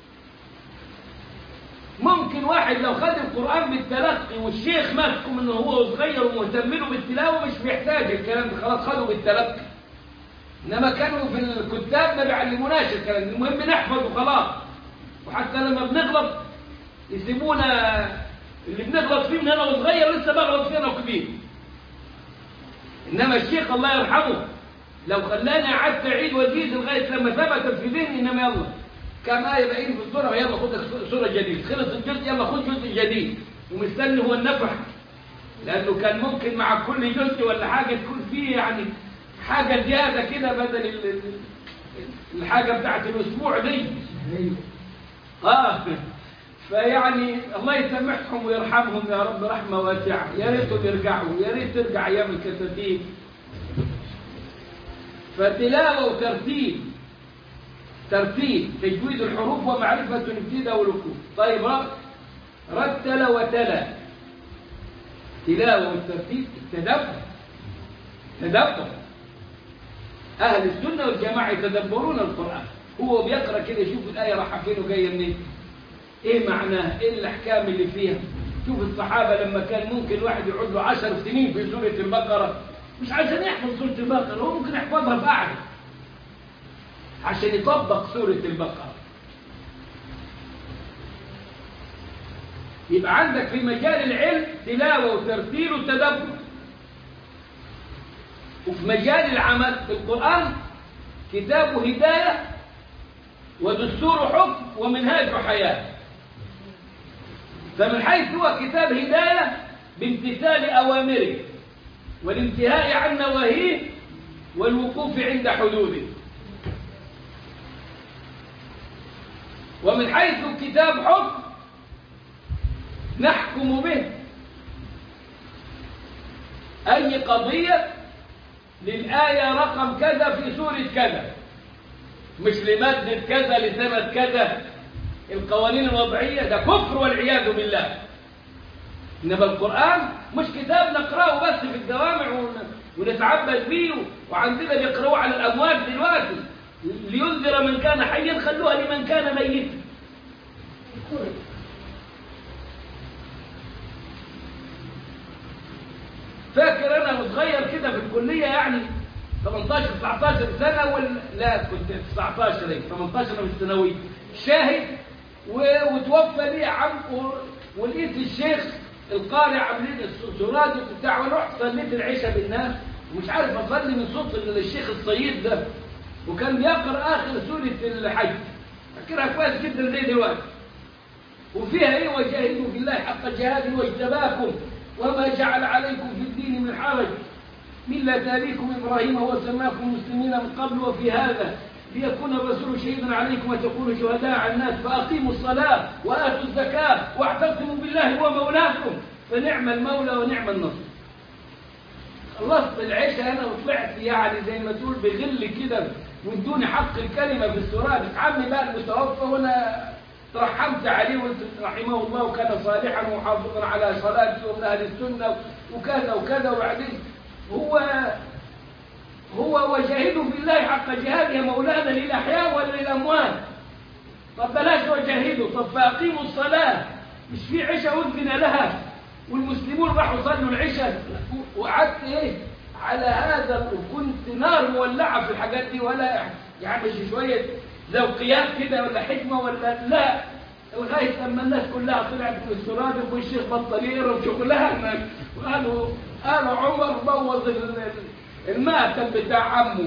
ممكن واحد لو خد القرآن بالتلقي والشيخ ماسكه من هو صغير ومهتم له بالتلاوة مش بيحتاج الكلام ده، خلاص خده بالتلقي. إنما كانوا في الكتاب ما بيعلموناش الكلام ده، المهم نحفظ وخلاص. وحتى لما بنغلط يسيبونا، اللي بنغلط فيه من أنا وصغير لسه بغلط فيه أنا وكبير. إنما الشيخ الله يرحمه لو خلاني قعدت أعيد وأزيد لغاية لما ثبتت في ذهني، إنما يلا كم آية باقيين في السورة يلا خد سورة جديدة، خلص الجزء يلا خد جزء جديد، ومستني هو النفح، لأنه كان ممكن مع كل جزء ولا حاجة تكون فيه يعني حاجة زيادة كده بدل الحاجة بتاعت الأسبوع دي. آه فيعني الله يسامحهم ويرحمهم يا رب رحمة واسعة. يا ريتهم يرجعوا، يا ريت ترجع أيام الكتاتيب. فتلاوة وترتيب، ترتيب تجويد الحروف ومعرفة الابتداء والوقوف. طيب رتل وتلا، تلاوة والترتيب، التدبر، تدبر. أهل السنة والجماعة يتدبرون القرآن، هو بيقرأ كده يشوف الآية رايحة فين وجاية منين، إيه معناها، إيه الأحكام اللي فيها. شوف الصحابة لما كان ممكن واحد يقعد له عشر سنين في سورة البقرة، مش عشان يحفظ سورة البقرة، هو ممكن يحفظها بقعدة عشان يطبق سورة البقرة. يبقى عندك في مجال العلم تلاوة وترتيل وتدبر، وفي مجال العمل في القرآن كتاب هداية ودستور حكم ومنهاج حياة. فمن حيث هو كتاب هداية بامتثال أوامره والانتهاء عن نواهيه والوقوف عند حدوده، ومن حيث كتاب حكم نحكم به أي قضية للآية رقم كذا في سورة كذا، مش لمادة كذا لسنة كذا. القوانين الوضعية ده كفر والعياذ بالله. إنما القرآن مش كتاب نقرأه بس في الجوامع ونتعبد بيه، وعندنا بيقرأوه على الأموات دلوقتي لينذر من كان حيا، خلوها لمن كان ميتا. فاكر أنا صغير كده في الكلية يعني ثمانية عشر تسعة عشر سنة ولا لا، كنت تسعة عشر ايه ثمانية عشر في الثانوية، شاهد وتوفى لي عم، ولقيت الشيخ القارئ عاملين السرادق بتاعه، ورحت صليت العشاء بالناس ومش عارف اصلي من صوت الشيخ الصيد ده، وكان بيقرأ آخر سورة الحج، فاكرها كويس جدا زي دلوقتي، وفيها ايه وجاهدوا في الله حق جهاده واجتباكم وما جعل عليكم في الدين من حرج ملة أبيكم إبراهيم هو سماكم مسلمين من قبل وفي هذا ليكون الرسول شهيدا عليكم وتكونوا شهداء على الناس فأقيموا الصلاة وآتوا الزكاة واعتصموا بالله هو مولاكم فنعم المولى ونعم النصر. خلصت العشاء أنا وطلعت يعني زي ما تقول بغل كده وادوني حق الكلمة في السورة. عمي بقى المتوفى وأنا ترحمت عليه وقلت رحمه الله وكان صالحا ومحافظا على صلاته ومن أهل السنة وكذا وكذا. وبعدين هو هو وجاهدوا في الله حق جهاده مولانا للأحياء ولا للأموات؟ طب بلاش وجاهدوا، طب فأقيموا الصلاة، مش في عشاء أذن لها والمسلمون راحوا صلوا العشاء وقعدت إيه على هذا، وكنت نار مولعة في الحاجات دي، ولا يعني مش شوية ذوقيات كده ولا حكمة ولا لا، لغاية لما الناس كلها طلعت من السرادق والشيخ بطل يقرب شغلها وقالوا قالوا عمر بوظ المأتم بتاع عمه.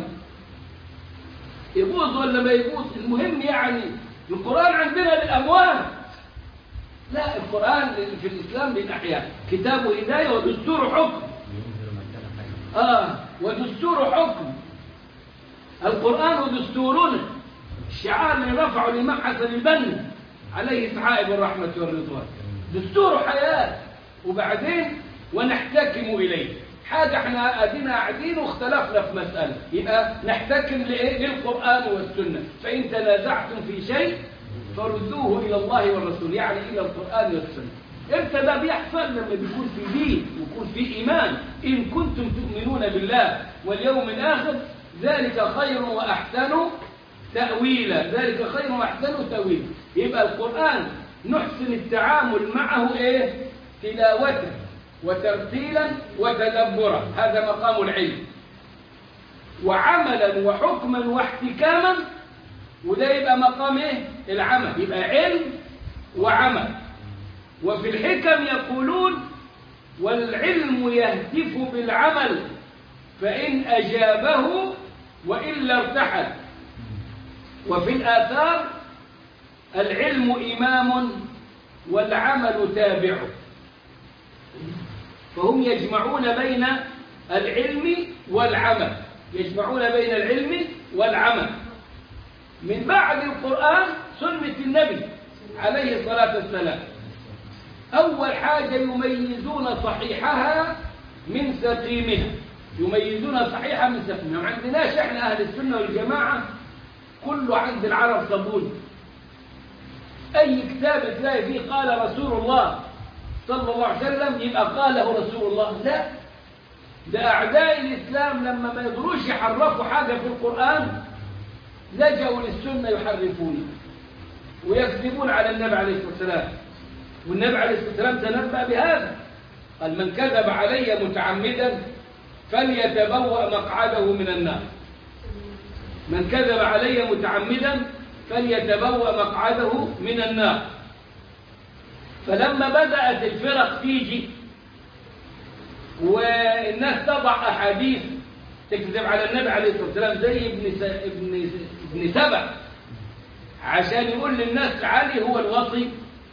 يبوظ ولا ما يبوظ، المهم يعني القرآن عندنا للأموات، لا القرآن في الإسلام للأحياء، كتاب هداية ودستور حكم. آه ودستور حكم، القرآن دستورنا، الشعار اللي رفعه الإمام حسن البنا عليه سحائب الرحمة والرضوان، دستور حياة. وبعدين ونحتكم إليه، حاجة احنا أدينا قاعدين واختلفنا في مسألة، يبقى نحتكم لإيه؟ للقرآن والسنة. فإن تنازعتم في شيء فردوه إلى الله والرسول، يعني إلى القرآن والسنة. امتى ده بيحصل؟ لما بيكون في دين ويكون في إيمان. إن كنتم تؤمنون بالله واليوم الآخر ذلك خير وأحسن تأويلا، ذلك خير وأحسن تأويلا. يبقى القرآن نحسن التعامل معه إيه؟ تلاوة وترتيلا وتدبرا، هذا مقام العلم. وعملا وحكما واحتكاما، وده يبقى مقام إيه؟ العمل، يبقى علم وعمل. وفي الحكم يقولون والعلم يهتف بالعمل فإن أجابه وإلا ارتحل. وفي الآثار العلم إمام والعمل تابعه. فهم يجمعون بين العلم والعمل، يجمعون بين العلم والعمل. من بعد القرآن سنة النبي عليه الصلاة والسلام. أول حاجة يميزون صحيحها من سقيمها، يميزون صحيحها من سقيمها. ما عندناش احنا أهل السنة والجماعة كله عند العرب صابون. أي كتاب تلاقي فيه قال رسول الله صلى الله عليه وسلم يبقى قاله رسول الله. لا، ده أعداء الإسلام لما ما يقدروش يحرفوا حاجة في القرآن لجأوا للسنة يحرفون ويكذبون على النبي عليه الصلاة والسلام. والنبي عليه الصلاة والسلام تنبأ بهذا، قال من كذب علي متعمدا فليتبوأ مقعده من النار. من كذب علي متعمدا فليتبوأ مقعده من النار. فلما بدأت الفرق تيجي والناس تضع أحاديث تكذب على النبي عليه الصلاة والسلام زي ابن س... ابن ابن سبع عشان يقول للناس علي هو الوصي،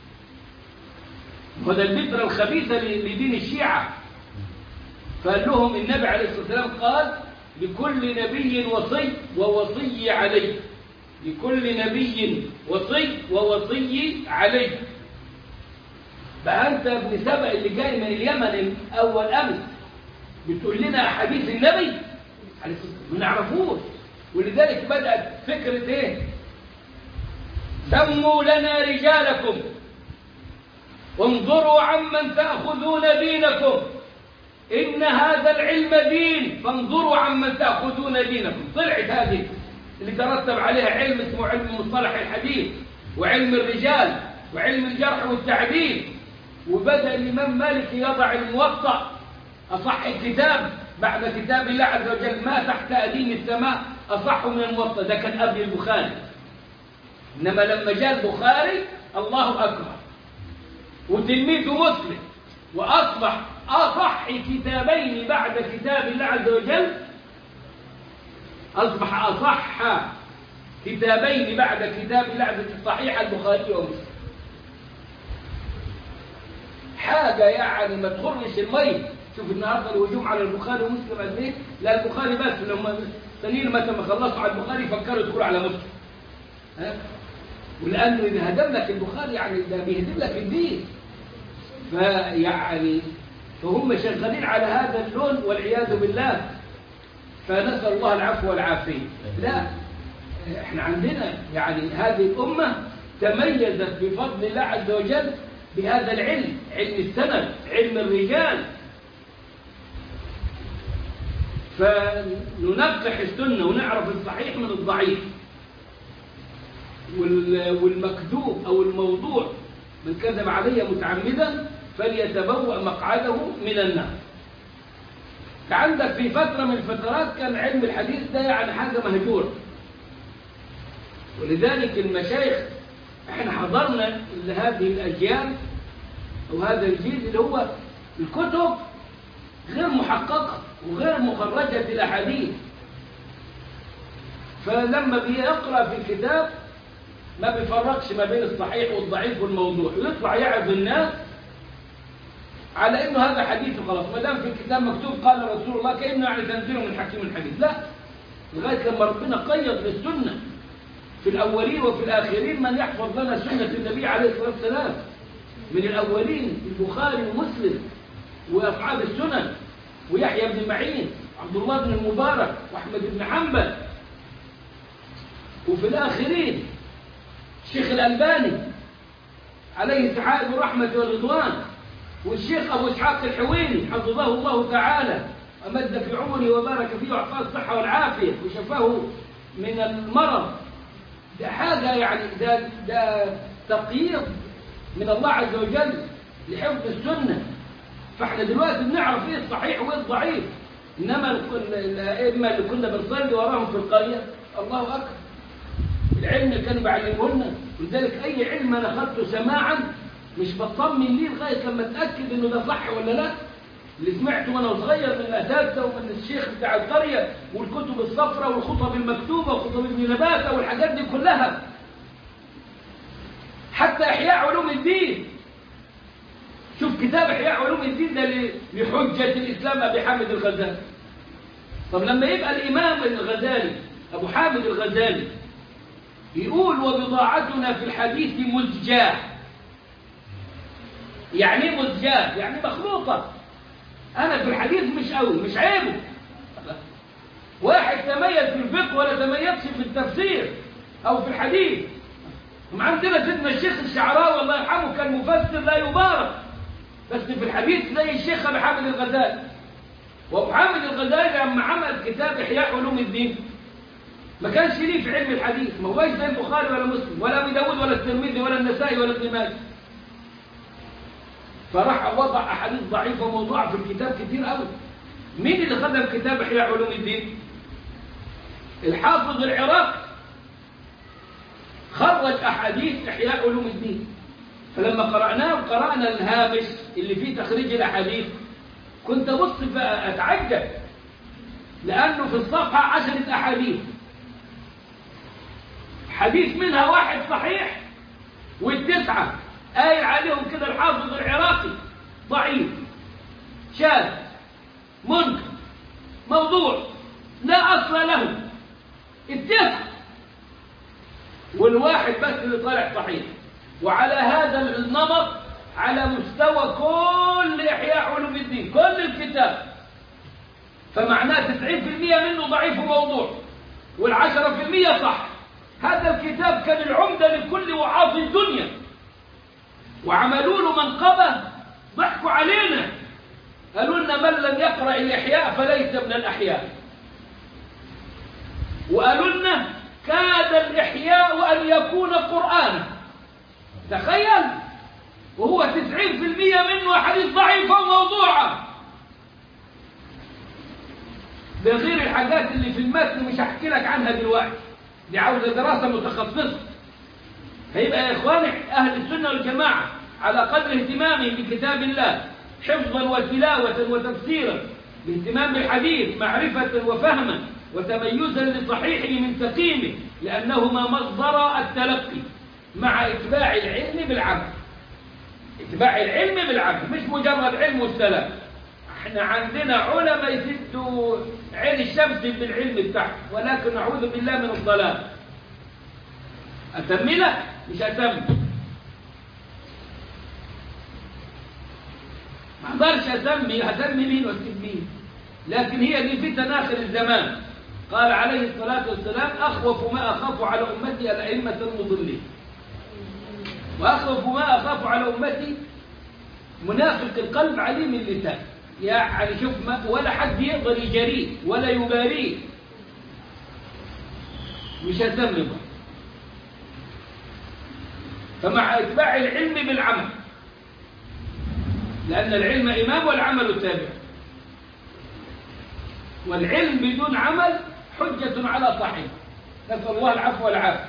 وهذا البترة الخبيثة لدين الشيعة. فقال لهم النبي عليه الصلاة والسلام قال لكل نبي وصي ووصي عليه، لكل نبي وصي ووصي عليه. بقى أنت ابن سبع اللي جاي من اليمن أول أمس بتقول لنا أحاديث النبي عليه الصلاة والسلام ما نعرفوش. ولذلك بدأت فكرة إيه؟ سموا لنا رجالكم انظروا عمن تأخذون دينكم، إن هذا العلم دين فانظروا عمن تأخذون دينكم. طلعت هذه اللي ترتب عليها علم اسمه علم مصطلح الحديث وعلم الرجال وعلم الجرح والتعديل. وبدأ الإمام مالك يضع الموطأ أصح كتاب بعد كتاب الله عز وجل، ما تحت أديم السماء أصح من الموطأ. ده كان قبل البخاري، إنما لما جاء البخاري الله أكبر وتلميذه مسلم وأصبح أصح كتابين بعد كتاب الله عز وجل، أصبح أصح كتابين بعد كتاب الله عز وجل صحيح البخاري ومسلم. حاجة يعني ما تخرش المية. شوف النهارده الهجوم على البخاري ومسلم قد ايه؟ لا البخاري بس، لما سنين متى ما خلصوا على البخاري فكروا يدخلوا على مسلم. ها؟ ولأنه إذا هدم لك البخاري يعني ده بيهدم لك الدين. فيعني فهم شغالين على هذا اللون والعياذ بالله. فنسأل الله العفو والعافية. لا، احنا عندنا يعني هذه الأمة تميزت بفضل الله عز وجل بهذا العلم، علم السند، علم الرجال. فننقح السنة ونعرف الصحيح من الضعيف والمكذوب أو الموضوع. من كذب علي متعمدا فليتبوأ مقعده من النار. عندك في فترة من الفترات كان علم الحديث ده يعني حاجة مهجورة، ولذلك المشايخ احنا حضرنا لهذه الأجيال أو هذا الجيل اللي هو الكتب غير محققة وغير مخرجة الأحاديث. فلما بيقرأ في الكتاب ما بيفرقش ما بين الصحيح والضعيف والموضوع، يطلع يعظ الناس على انه هذا حديث وخلاص، ما دام في الكتاب مكتوب قال رسول الله كانه يعني تنزيل من حكيم الحديث. لا، لغايه لما ربنا قيد للسنه في الاولين وفي الاخرين من يحفظ لنا سنه النبي عليه الصلاه والسلام من الاولين البخاري ومسلم واصحاب السنن ويحيى بن معين عبد الله بن المبارك واحمد بن حنبل، وفي الاخرين الشيخ الالباني عليه سحائب الرحمه والرضوان، والشيخ ابو اسحاق الحويني حفظه الله تعالى امد في عمره وبارك فيه واعطاه الصحه والعافيه وشفاه من المرض. ده حاجه يعني ده ده تقييد من الله عز وجل لحفظ السنه. فاحنا دلوقتي بنعرف ايه الصحيح وايه الضعيف، انما الائمه اللي كنا بنصلي وراهم في القريه الله اكبر العلم اللي كانوا بيعلموه لنا. ولذلك اي علم انا اخذته سماعا مش بطمن ليه لغايه لما اتاكد انه ده صح ولا لا. اللي سمعته وانا صغير من الاساتذه ومن الشيخ بتاع القريه والكتب الصفراء والخطب المكتوبه وخطب ابن نباته والحاجات دي كلها، حتى احياء علوم الدين. شوف كتاب احياء علوم الدين ده لحجه الاسلام ابي حامد الغزالي. طب لما يبقى الامام الغزالي ابو حامد الغزالي يقول وبضاعتنا في الحديث مزجاه، يعني ايه مزجاه؟ يعني مخلوطه. انا في الحديث مش قوي، مش عيبه. واحد تميز في الفقه ولا تميزش في التفسير او في الحديث. عندنا سيدنا الشيخ الشعراوي الله يرحمه كان مفسر لا يبارك، بس في الحديث زي الشيخ ابي حامد الغزالي. وابو حامد الغزالي لما عمل كتاب احياء علوم الدين ما كانش ليه في علم الحديث، ما هوش زي البخاري ولا مسلم ولا ابي داود ولا الترمذي ولا النسائي ولا ابن ماجه. فراح وضع احاديث ضعيفه موضوعه في الكتاب كتير قوي. مين اللي خدم كتاب احياء علوم الدين؟ الحافظ العراقي خرج احاديث احياء علوم الدين. فلما قرأناه قرأنا الهامش اللي فيه تخريج الاحاديث كنت ابص اتعجب، لانه في الصفحه عشرة احاديث، حديث منها واحد صحيح والتسعه قايل عليهم كده الحافظ العراقي ضعيف شاذ منكر موضوع لا اصل له. التسعه والواحد بس اللي طالع صحيح. وعلى هذا النمط على مستوى كل احياء علوم الدين كل الكتاب. فمعناه تسعين بالمئة منه ضعيف وموضوع والعشرة في المئة صح. هذا الكتاب كان العمدة لكل وعاظ الدنيا، وعملوا له منقبة ضحكوا علينا، قالوا لنا من لم يقرأ الإحياء فليس من الأحياء. وقالوا لنا كاد الإحياء أن يكون قرآنا. تخيل، وهو تسعين في المئة منه حديث ضعيفة وموضوعة. ده غير الحاجات اللي في المتن مش هحكي لك عنها دلوقتي، دي عاوزة دراسة متخصصة. هيبقى يا إخواني أهل السنة والجماعة على قدر اهتمامهم بكتاب الله حفظا وتلاوة وتفسيرا، باهتمام بالحديث معرفة وفهما وتميزا لصحيحه من سقيمه، لأنهما مصدر التلقي مع إتباع العلم بالعمل. إتباع العلم بالعمل مش مجرد علم والسلام. احنا عندنا علماء يسدوا عين الشمس بالعلم بتاعهم، ولكن نعوذ بالله من الضلال. أتم لك؟ مش أتم. ما اقدرش أسمي، أسمي مين وأسيب مين؟ لكن هي دي فتن آخر الزمان. قال عليه الصلاة والسلام أخوف ما أخاف على أمتي الأئمة المضلين، وأخوف ما أخاف على أمتي منافق القلب عليم اللسان. يعني شوف ما ولا حد يقدر يجاريه ولا يباريه. مش هسمي. فمع اتباع العلم بالعمل، لأن العلم إمام والعمل تابع، والعلم بدون عمل حجة على صاحبه. نسأل الله العفو والعافية.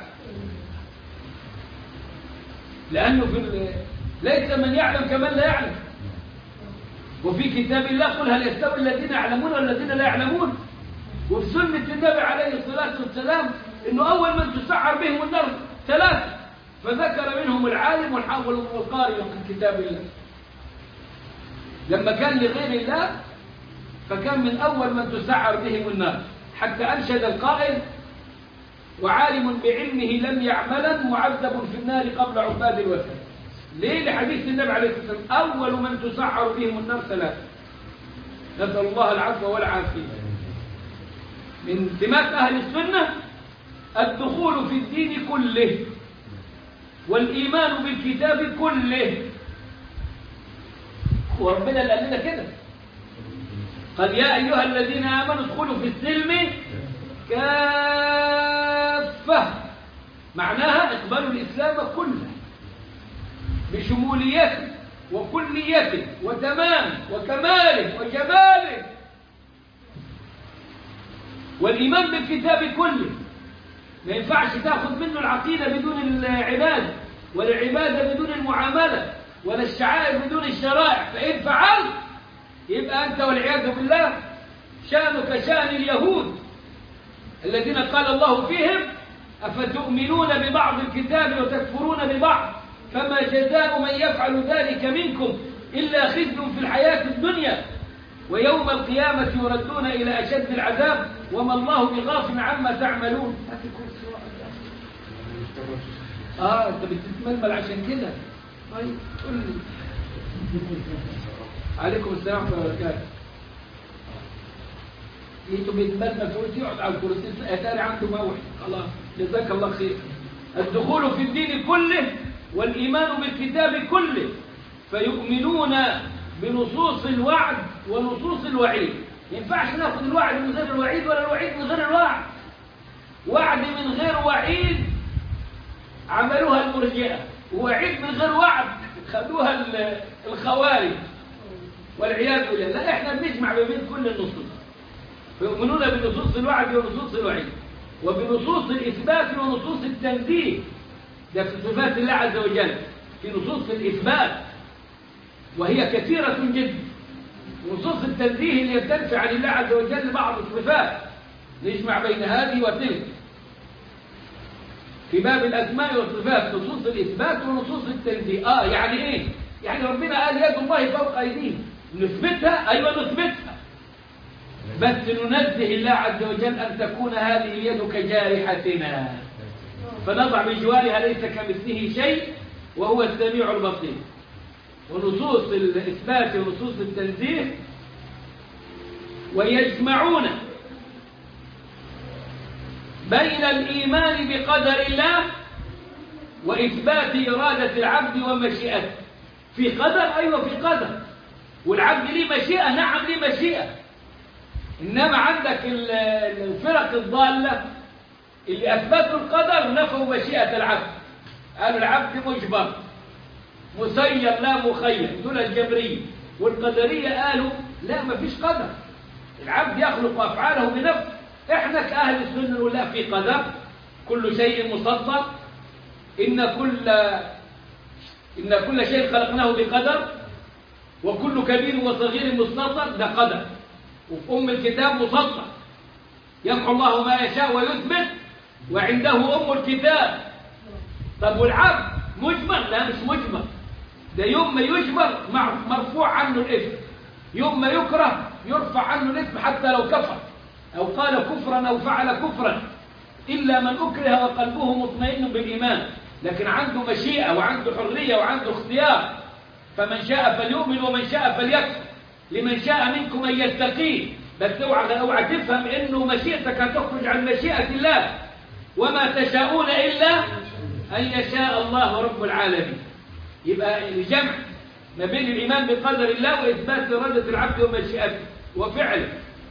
لأنه في ليس من يعلم كمن لا يعلم. وفي كتاب الله قل هل يستوي الذين يعلمون والذين لا يعلمون. وفي سنة النبي عليه الصلاة والسلام إنه أول من تسعر بهم النار ثلاثة، فذكر منهم العالم والحافظ والقارئ من كتاب الله. لما كان لغير الله فكان من أول من تسعر بهم النار، حتى أنشد القائل: وعالم بعلمه لم يعملا معذب في النار قبل عباد الوثن. ليه؟ لحديث النبي عليه الصلاة والسلام: أول من تسعر بهم النار ثلاثة. نسأل الله العفو والعافية. من سمات أهل السنة الدخول في الدين كله والإيمان بالكتاب كله. وربنا اللي قال لنا كده، قال: يا أيها الذين آمنوا ادخلوا في السلم كافة. معناها اقبلوا الإسلام كله بشموليته وكليته وتمامه وكماله وجماله. والإيمان بالكتاب كله ما ينفعش تأخذ منه العقيدة بدون العبادة، ولا العبادة بدون المعاملة، ولا الشعائر بدون الشرائع. فإن فعلت يبقى أنت والعياذ بالله شأنك شأن اليهود الذين قال الله فيهم: أفتؤمنون ببعض الكتاب وتكفرون ببعض فما جزاء من يفعل ذلك منكم إلا خزي في الحياة الدنيا ويوم القيامة يردون إلى أشد العذاب وما الله بغافل عما تعملون. آه أنت بتتململ عشان كده. طيب قل لي. عليكم السلام ورحمة الله وبركاته. انتوا بيتململ تقول يقعد على الكرسي اتاري عنده موحد. خلاص جزاك الله خير. الدخول في الدين كله والإيمان بالكتاب كله، فيؤمنون بنصوص الوعد ونصوص الوعيد. ما ينفعش ناخذ الوعد من غير الوعيد ولا الوعيد من غير الوعد. وعد من غير وعيد عملوها المرجئة، ووعيد من غير وعد خدوها الخوارج والعياذ بالله. لا، احنا بنجمع بين كل النصوص. فيؤمنون بنصوص الوعد ونصوص الوعيد وبنصوص الإثبات ونصوص التنزيه. ده في صفات الله عز وجل، في نصوص الإثبات وهي كثيرة جدا، ونصوص التنزيه اللي يتنفع عن الله عز وجل بعض الصفات، نجمع بين هذه وتلك. في باب الأسماء والصفات نصوص الإثبات ونصوص التنزيه. آه يعني إيه؟ يعني ربنا قال يد الله فوق أيديهم، نثبتها؟ أيوة نثبتها، بس ننزه الله عز وجل أن تكون هذه اليد كجارحتنا، فنضع بجوارها ليس كمثله شيء وهو السميع البصير. ونصوص الإثبات ونصوص التنزيه. ويجمعون بين الإيمان بقدر الله وإثبات إرادة العبد ومشيئته. في قدر، أيوة في قدر، والعبد ليه مشيئة، نعم ليه مشيئة. إنما عندك الفرق الضالة اللي أثبتوا القدر نفوا مشيئة العبد، قالوا العبد مجبر مسير لا مخير، دول الجبرية. والقدرية قالوا لا، ما فيش قدر، العبد يخلق أفعاله بنفسه. إحنا كأهل السنة نقول لا، في قدر، كل شيء مسطر، إن كل إن كل شيء خلقناه بقدر، وكل كبير وصغير مستطر، ده قدر. وفي أم الكتاب مسطر، يمحو الله ما يشاء ويثبت وعنده أم الكتاب. طب والعبد مجبر؟ لا مش مجبر، ده يوم ما يجبر مرفوع عنه الإثم، يوم ما يكره يرفع عنه الإثم حتى لو كفر أو قال كفرا أو فعل كفرا، إلا من أكره وقلبه مطمئن بالإيمان. لكن عنده مشيئة وعنده حرية وعنده اختيار، فمن شاء فليؤمن ومن شاء فليكفر، لمن شاء منكم أن يستقيم. بس اوعى اوعى تفهم إنه مشيئتك هتخرج عن مشيئة الله، وما تشاءون إلا أن يشاء الله رب العالمين. يبقى الجمع ما بين الإيمان بقدر الله وإثبات إرادة العبد ومشيئته وفعله.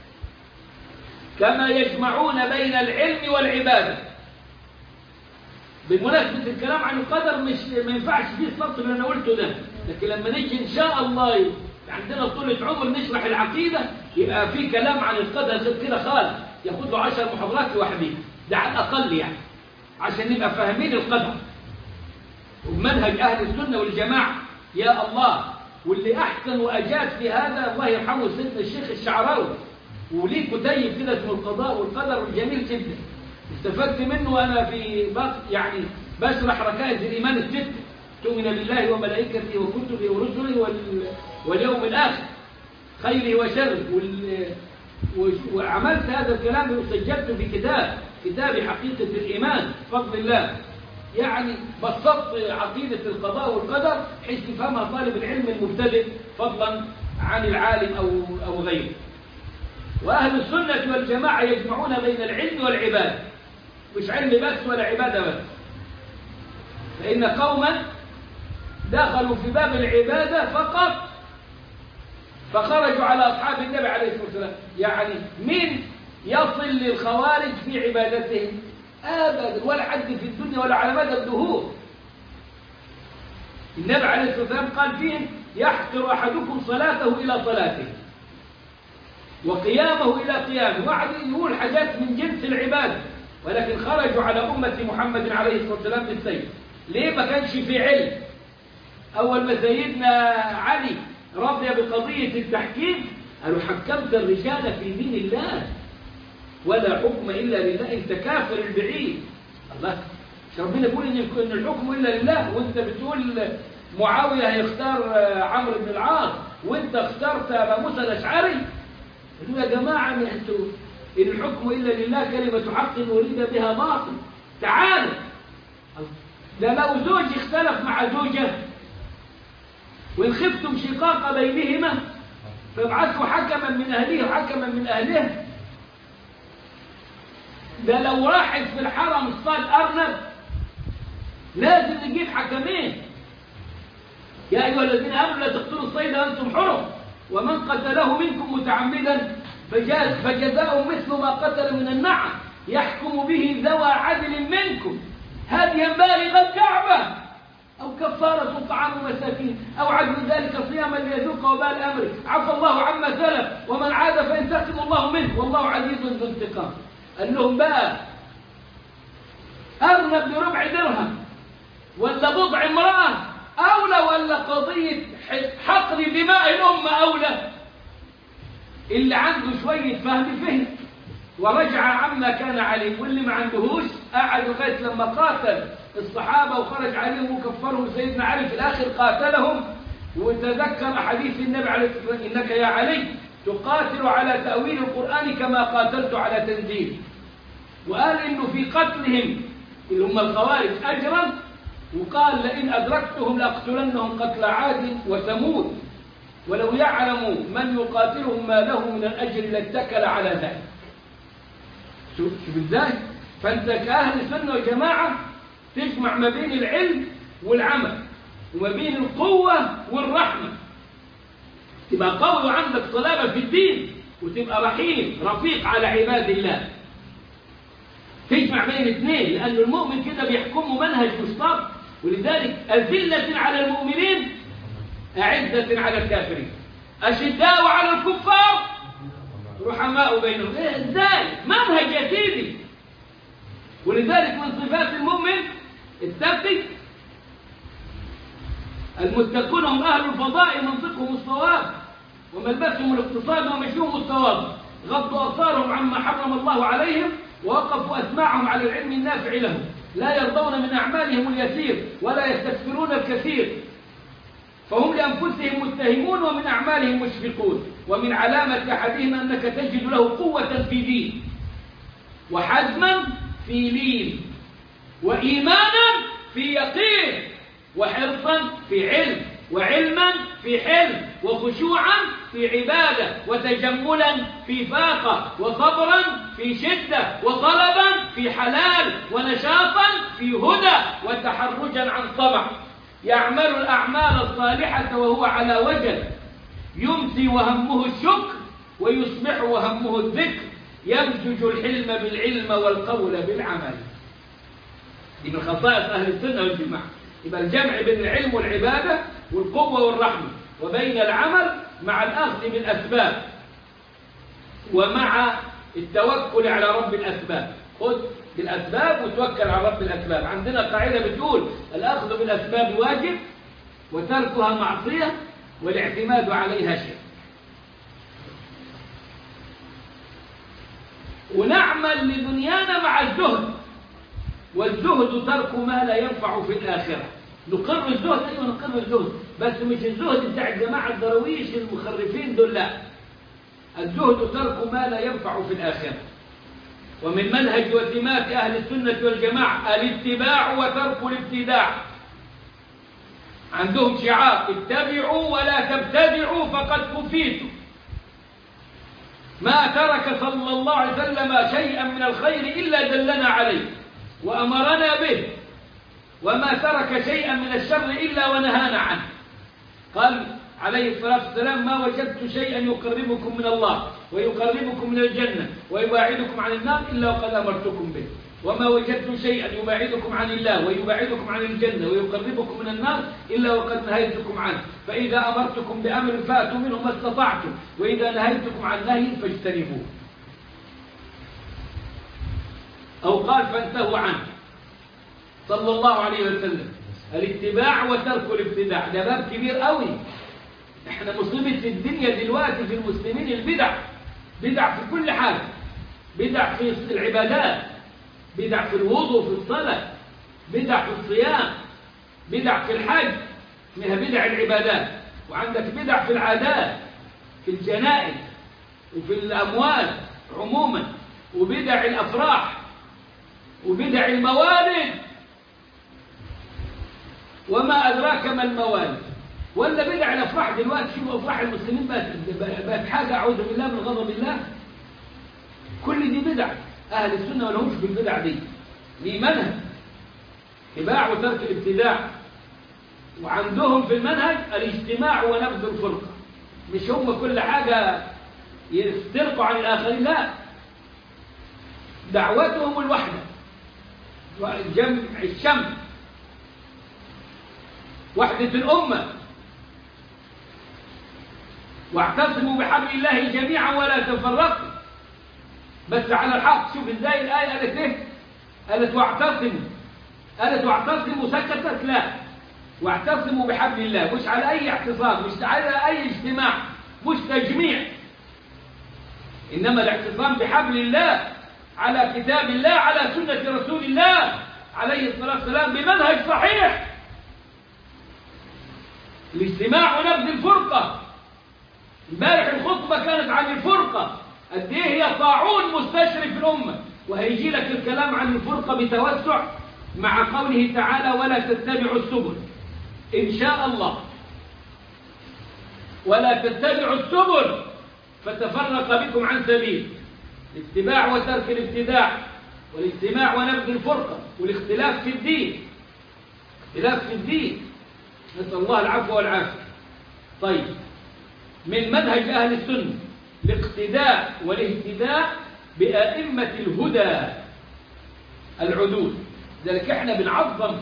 كما يجمعون بين العلم والعبادة. بالمناسبة الكلام عن القدر مش ما ينفعش فيه السطر اللي أنا قلته ده، لكن لما نيجي إن شاء الله عندنا طولة عمر نشرح العقيدة يبقى في كلام عن القدر غير كده خالص، ياخد له عشر محاضرات لوحده، ده على الأقل يعني، عشان نبقى فاهمين القدر ومنهج أهل السنة والجماعة. يا الله، واللي أحسن وأجاد في هذا الله يرحمه سيدنا الشيخ الشعراوي، وليه كتيب كده اسمه القضاء والقدر الجميل جدا، استفدت منه وأنا في بق يعني بشرح ركائز الإيمان الست. تؤمن بالله وملائكته وكتبه ورسله واليوم الآخر خيره وشره، وعملت هذا الكلام وسجلت في كتاب كتاب حقيقة الإيمان بفضل الله، يعني بسطت عقيدة القضاء والقدر حيث يفهمها طالب العلم المبتدئ فضلا عن العالم أو أو غيره. وأهل السنة والجماعة يجمعون بين العلم والعبادة، مش علم بس ولا عبادة بس، فإن قوما دخلوا في باب العبادة فقط فخرجوا على أصحاب النبي عليه الصلاة والسلام. يعني مين يصل للخوارج في عبادتهم؟ أبدا، ولا حد في الدنيا ولا على مدى الدهور. النبي عليه الصلاة والسلام قال فيهم: يحقر أحدكم صلاته إلى صلاته وقيامه إلى قيامه، وعد يقول حاجات من جنس العبادة، ولكن خرجوا على أمة محمد عليه الصلاة والسلام بالسيف. ليه؟ ما كانش في علم. أول ما سيدنا علي رضي بقضية التحكيم قالوا: حكمت الرجال في دين الله ولا حكم إلا لله، أنت كافر البعيد. الله، ربنا يقول إن الحكم إلا لله، وأنت بتقول معاوية هيختار عمرو بن العاص وأنت اخترت أبا موسى الأشعري. قالوا: يا جماعة أنتوا إن الحكم إلا لله كلمة حق أريد بها باطل، تعالوا. ده لو زوج اختلف مع زوجه وإن خفتم شقاق بينهما فابعثوا حكما من أهله وحكما من أهله. ده لو واحد في الحرم اصطاد أرنب لازم نجيب حكمين. يا أيها الذين آمنوا لا تقتلوا الصيد وأنتم حرم ومن قتله منكم متعمدا فجزاء مثل ما قتل من النعم يحكم به ذوى عدل منكم هديا بالغ الكعبة أو كفارة طعام مساكين أو عدل ذلك صياما ليذوق وبال أمره عفى الله عما سلف ومن عاد فينتقم الله منه والله عزيز ذو انتقام. قال لهم بقى: أرنب بربع درهم ولا بضع امرأة أولى ولا قضية حقن دماء الأمة أولى؟ اللي عنده شوية فهم فهم ورجع عما كان عليه، واللي ما عندهوش قعد لغاية لما قاتل الصحابة وخرج عليهم وكفرهم سيدنا علي، في الآخر قاتلهم. وتذكر حديث النبي عليه الصلاة والسلام: إنك يا علي تقاتل على تأويل القرآن كما قاتلت على تنزيل. وقال إنه في قتلهم اللي هم الخوارج أجرا، وقال: لئن أدركتهم لأقتلنهم قتل عاد وثمود ولو يعلم من يقاتلهم ما له من الأجر لاتكل على ذلك. شوف شوف ازاي؟ فأنت كأهل السنة والجماعة تجمع ما بين العلم والعمل وما بين القوة والرحمة، تبقى قوي وعندك صلابة في الدين وتبقى رحيم رفيق على عباد الله. تجمع بين الاثنين، لأن المؤمن كده بيحكمه منهج مشترك. ولذلك أذلة على المؤمنين أعزة على الكافرين أشداء على الكفار رحماء بينهم. إيه ازاي؟ منهج يا سيدي. ولذلك من صفات المؤمن التقي: المتقون هم أهل الفضاء منطقهم الصواب وملبسهم الاقتصاد ومشيهم الصواب، غضوا أبصارهم عما حرم الله عليهم ووقفوا أسماعهم على العلم النافع لهم، لا يرضون من أعمالهم اليسير ولا يستكثرون الكثير، فهم لأنفسهم متهمون ومن أعمالهم مشفقون. ومن علامة أحدهم أنك تجد له قوة في دين وحزما في لين وإيمانا في يقين وحرصا في علم وعلما في حلم وخشوعا في عبادة وتجملا في فاقة وصبرا في شدة وطلبا في حلال ونشاطا في هدى وتحرجا عن طمع. يعمل الأعمال الصالحة وهو على وجل، يمسي وهمه الشكر ويصبح وهمه الذكر، يمزج الحلم بالعلم والقول بالعمل. دي من خصائص أهل السنة والجماعة. يبقى الجمع بين العلم والعبادة والقوة والرحمة، وبين العمل مع الأخذ بالأسباب ومع التوكل على رب الأسباب. خذ بالأسباب وتوكل على رب الأسباب. عندنا قاعدة بتقول: الأخذ بالأسباب واجب وتركها معصية والاعتماد عليها شرك. ونعمل لدنيانا مع الزهد، والزهد ترك ما لا ينفع في الآخرة. نقر الزهد، أيوة نقر الزهد، بس مش الزهد بتاع الجماعة الدرويش المخرفين دول، لا. الزهد ترك ما لا ينفع في الآخرة. ومن منهج وسمات أهل السنة والجماعة الاتباع وترك الابتداع. عندهم شعار: اتبعوا ولا تبتدعوا فقد كفيتم. ما ترك صلى الله عليه وسلم شيئا من الخير إلا دلنا عليه وأمرنا به، وما ترك شيئا من الشر إلا ونهانا عنه. قال عليه الصلاة والسلام: ما وجدت شيئا يقربكم من الله ويقربكم من الجنة ويباعدكم عن النار إلا وقد أمرتكم به، وما وجدت شيئا يباعدكم عن الله ويباعدكم عن الجنة ويقربكم من النار إلا وقد نهيتكم عنه، فإذا أمرتكم بأمر فأتوا منه ما استطعتم، وإذا نهيتكم عن نهي فاجتنبوه. أو قال: فانتهوا عنه صلى الله عليه وسلم. الاتباع وترك الابتداع ده باب كبير قوي. احنا مصيبة في الدنيا دلوقتي في المسلمين البدع، بدع في كل حاجة، بدع في العبادات، بدع في الوضوء في الصلاة، بدع في الصيام، بدع في الحج، اسمها بدع العبادات. وعندك بدع في العادات، في الجنائز وفي الأموال عموما، وبدع الأفراح وبدع الموالد. وما أدراك ما الموالد؟ ولا بدع الأفراح دلوقتي. شوفوا أفراح المسلمين بقت حاجة أعوذ بالله من غضب الله. كل دي بدع. أهل السنة ما لهمش في البدع دي، دي منهج اتباع وترك الابتداع. وعندهم في المنهج الاجتماع ونبذ الفرقة. مش هم كل حاجة يفترقوا عن الآخرين، لا، دعوتهم الوحدة وجمع الشمل، وحدة الأمة. واعتصموا بحبل الله جميعا ولا تفرقوا، بس على الحق. شوف ازاي الآية قالت ايه؟ قالت واعتصموا، قالت واعتصموا سكتت؟ لا، واعتصموا بحبل الله، مش على أي اعتصام، مش على أي اجتماع، مش تجميع، إنما الاعتصام بحبل الله، على كتاب الله، على سنة رسول الله عليه الصلاة والسلام، بمنهج صحيح. الاجتماع ونبذ الفرقة. امبارح الخطبة كانت عن الفرقة، قد ايه هي طاعون مستشرف الأمة، وهيجي لك الكلام عن الفرقة بتوسع مع قوله تعالى: ولا تتبعوا السبل، إن شاء الله. ولا تتبعوا السبل فتفرق بكم عن سبيل. الاتباع وترك الابتداع، والاجتماع ونبذ الفرقة، والاختلاف في الدين، اختلاف في الدين، نسأل الله العفو والعافية. طيب، من منهج أهل السنة الاقتداء والاهتداء بأئمة الهدى العدول. ذلك احنا بنعظم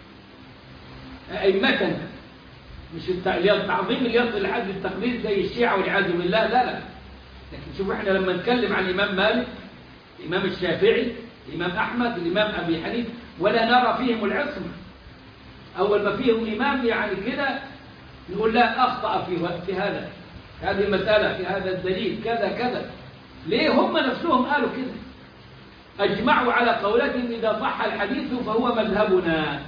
أئمتنا، مش التعظيم اللي يصل لحد التقليد زي الشيعة والعياذ بالله، لا لا. لكن شوف احنا لما نتكلم عن الإمام مالك، الإمام الشافعي، الإمام أحمد، الإمام أبي حنيفة، ولا نرى فيهم العصمة. أول ما فيهم إمام يعني كده نقول لا، أخطأ في في هذا، هذه المسألة، في هذا الدليل كذا كذا. ليه؟ هم نفسهم قالوا كده، أجمعوا على قولتهم: إذا صح الحديث فهو مذهبنا.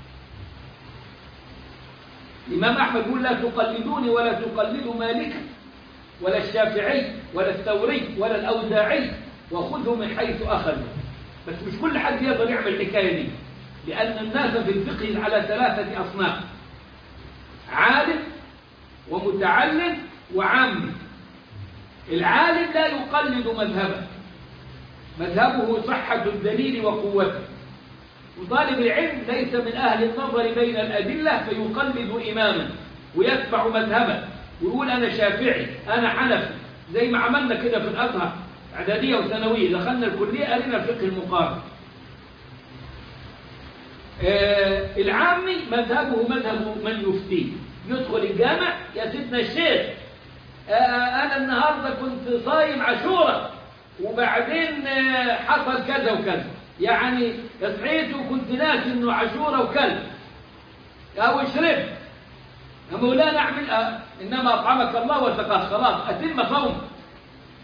الإمام أحمد يقول: لا تقلدوني ولا تقلدوا مالكا ولا الشافعي ولا الثوري ولا الأوزاعي، وخذوا من حيث أخذوا. بس مش كل حد يقدر يعمل الحكاية دي، لأن الناس في الفقه على ثلاثة أصناف: عالم ومتعلم وعامي. العالم لا يقلد مذهبه، مذهبه صحة الدليل وقوته. وطالب العلم ليس من أهل النظر بين الأدلة فيقلد إماما ويتبع مذهبه ويقول أنا شافعي أنا حنفي، زي ما عملنا كده في الأزهر إعدادية وثانوية، دخلنا الكلية قالنا الفقه المقارن. آه العامي مذهبه مذهب من يفتيه، يدخل الجامع: يا سيدنا الشيخ، آه أنا النهاردة كنت صايم عاشوراء وبعدين آه حصل كذا وكذا، يعني صحيت وكنت ناسي إنه عاشوراء وكذا، أو شربت، يا مولانا أعمل آه إنما أطعمك الله وسقاك، خلاص أتم صوم.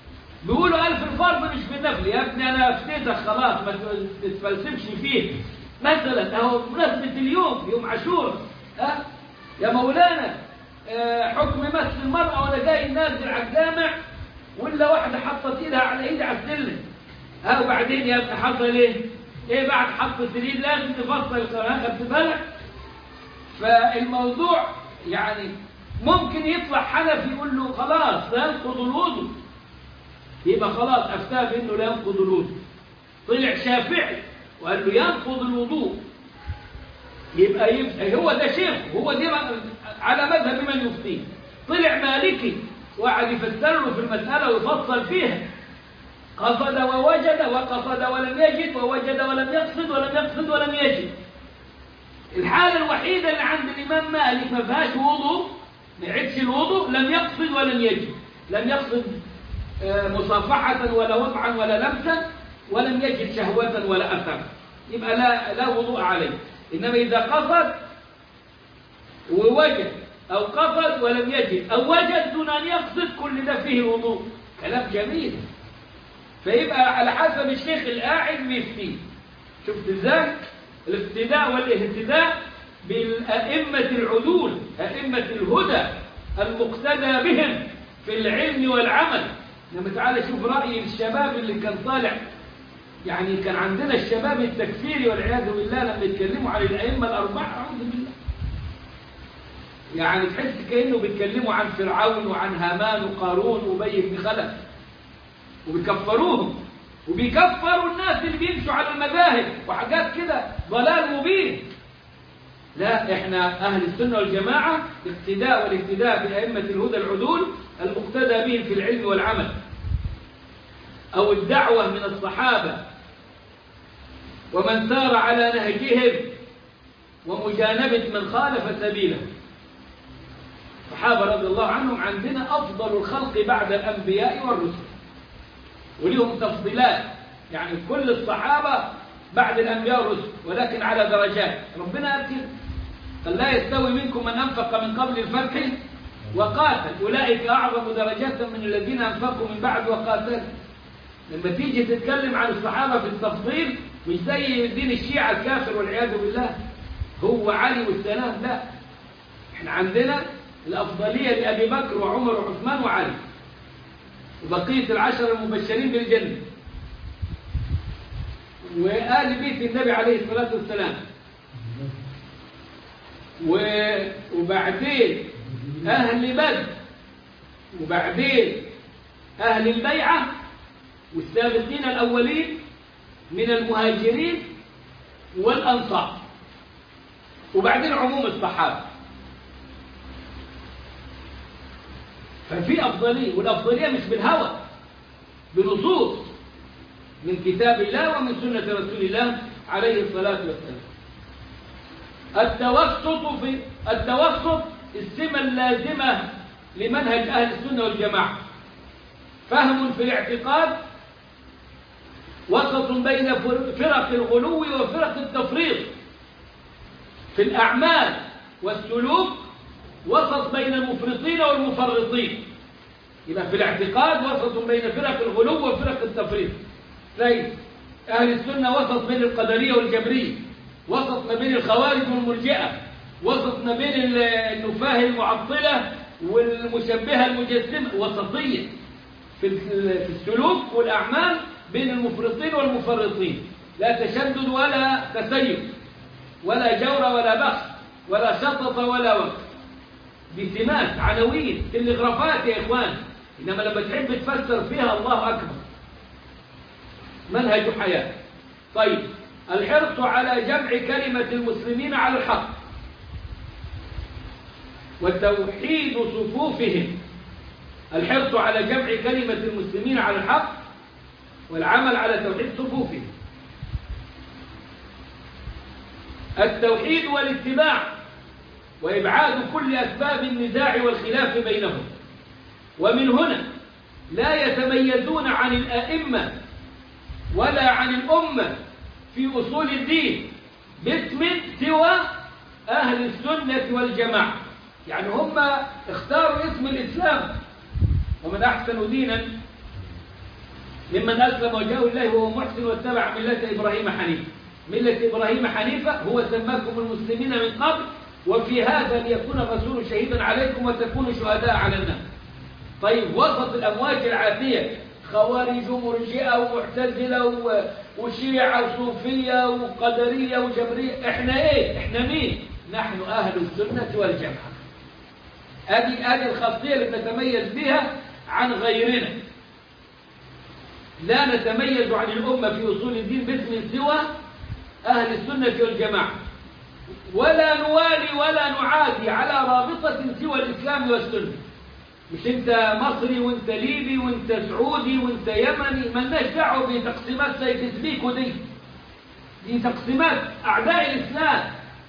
بيقولوا ألف الفرض مش بالنفل. يا ابني أنا أفتيتك خلاص، ما تتفلسفش فيه، مثلا اهو بمناسبة اليوم يوم عاشوراء، ها يا مولانا آه حكم مس المرأة ولا جاي نازل على الجامع ولا واحدة حطت ايدها على ايدي على السلم، ها وبعدين يا ابني حصل ايه؟ ايه بعد حطت الايد لازم تفصل القرآن، خدت بالك؟ فالموضوع يعني ممكن يطلع حنفي يقول له خلاص لا ينقض الوضوء، يبقى خلاص افتاه بانه لا ينقض الوضوء. طلع شافعي وقال له ينقض الوضوء، يبقى, يبقى هو ده شيخ، هو دي على مذهب من يفتيه. طلع مالكي وقعد يفسر له في المسألة ويفصل فيها، قصد ووجد وقصد ولم يجد ووجد ولم يقصد ولم يقصد ولم يجد. الحالة الوحيدة اللي عند الإمام مالك ما فيهاش وضوء، ما يعدش الوضوء، لم يقصد ولم يجد، لم يقصد مصافحة ولا وضعا ولا لمسا، ولم يجد شهوة ولا أثر، يبقى لا لا وضوء عليه. إنما إذا قصد ووجد أو قصد ولم يجد أو وجد دون أن يقصد، كل ده فيه الوضوء. كلام جميل. فيبقى على حسب الشيخ القاعد بيفتيه. شفت ازاي؟ الاقتداء والاهتداء بالأئمة العدول، أئمة الهدى المقتدى بهم في العلم والعمل. لما تعالى شوف رأي الشباب اللي كان طالع، يعني كان عندنا الشباب التكفيري والعياذ بالله لما يتكلموا عن الأئمة الأربعة، أعوذ بالله، يعني تحس كأنه بيتكلموا عن فرعون وعن هامان وقارون وأبي بن خلف، وبيكفروهم وبيكفروا الناس اللي بيمشوا على المذاهب وحاجات كده ضلال مبين. لا، احنا أهل السنة والجماعة اقتداء والاهتداء بأئمة الهدى العدول المقتدى بهم في العلم والعمل، أو الدعوة من الصحابة ومن سار على نهجهم ومجانبة من خالف سبيله. الصحابة رضي الله عنهم عندنا أفضل الخلق بعد الأنبياء والرسل، وليهم تفضيلات، يعني كل الصحابة بعد الأنبياء والرسل، ولكن على درجات. ربنا قال كده، قال لا يستوي منكم من أنفق من قبل الفتح وقاتل أولئك أعظم درجات من الذين أنفقوا من بعد وقاتل. لما تيجي تتكلم عن الصحابة في التفضيل مش زي دين الشيعة الكافر والعياذ بالله، هو علي والسلام، لا، احنا عندنا الأفضلية لأبي بكر وعمر وعثمان وعلي وبقية العشر المبشرين بالجنة وآل بيت النبي عليه الصلاة والسلام، وبعدين أهل بدر، وبعدين أهل البيعة والسابقين الأولين من المهاجرين والأنصار، وبعدين عموم الصحابة. ففي أفضلية، والأفضلية مش بالهوى، بنصوص من كتاب الله ومن سنة رسول الله عليه الصلاة والسلام. التوسط في التوسط السمة اللازمة لمنهج أهل السنة والجماعة، فهم في الاعتقاد وسط بين فرق الغلو وفرق التفريط، في الأعمال والسلوك وسط بين المفرطين والمفرطين. يبقى في الاعتقاد وسط بين فرق الغلو وفرق التفريط. تلاقي أهل السنة وسط بين القدرية والجبرية، وسط ما بين الخوارج والمرجئة، وسط ما بين النفاه المعطلة والمشبهة المجسمة، وسطية في السلوك والأعمال بين المفرطين والمفرطين، لا تشدد ولا تسيب ولا جور ولا بخس ولا شطط ولا وقت، بسمات عناوين تلغرافات يا إخوان. إنما لما تحب تفسر فيها الله أكبر، منهج حياة. طيب، الحرص على جمع كلمة المسلمين على الحق وتوحيد صفوفهم، الحرص على جمع كلمة المسلمين على الحق والعمل على توحيد صفوفهم. التوحيد والاتباع وإبعاد كل أسباب النزاع والخلاف بينهم. ومن هنا لا يتميزون عن الأئمة ولا عن الأمة في أصول الدين باسم سوى أهل السنة والجماعة، يعني هم اختاروا اسم الإسلام، ومن أحسن دينا ممن أسلم وجهه الله وهو محسن واتبع ملة إبراهيم حنيفا. ملة إبراهيم حنيفة، هو سماكم المسلمين من قبل وفي هذا ليكون الرسول شهيدا عليكم وتكونوا شهداء على الناس. طيب وسط الأمواج العاتية خوارج ومرجئة ومعتزلة وشيعة وصوفية وقدرية وجبرية، احنا ايه؟ احنا مين؟ نحن أهل السنة والجماعة. ادي ادي الخاصية اللي بنتميز بها عن غيرنا. لا نتميز عن الأمة في أصول الدين باسم سوى أهل السنة والجماعة، ولا نوالي ولا نعادي على رابطة سوى الإسلام والسنة. مش انت مصري وانت ليبي وانت سعودي وانت يمني، مالناش دعوه بتقسيمات زي تسبيكو دي. دي تقسيمات اعداء الاسلام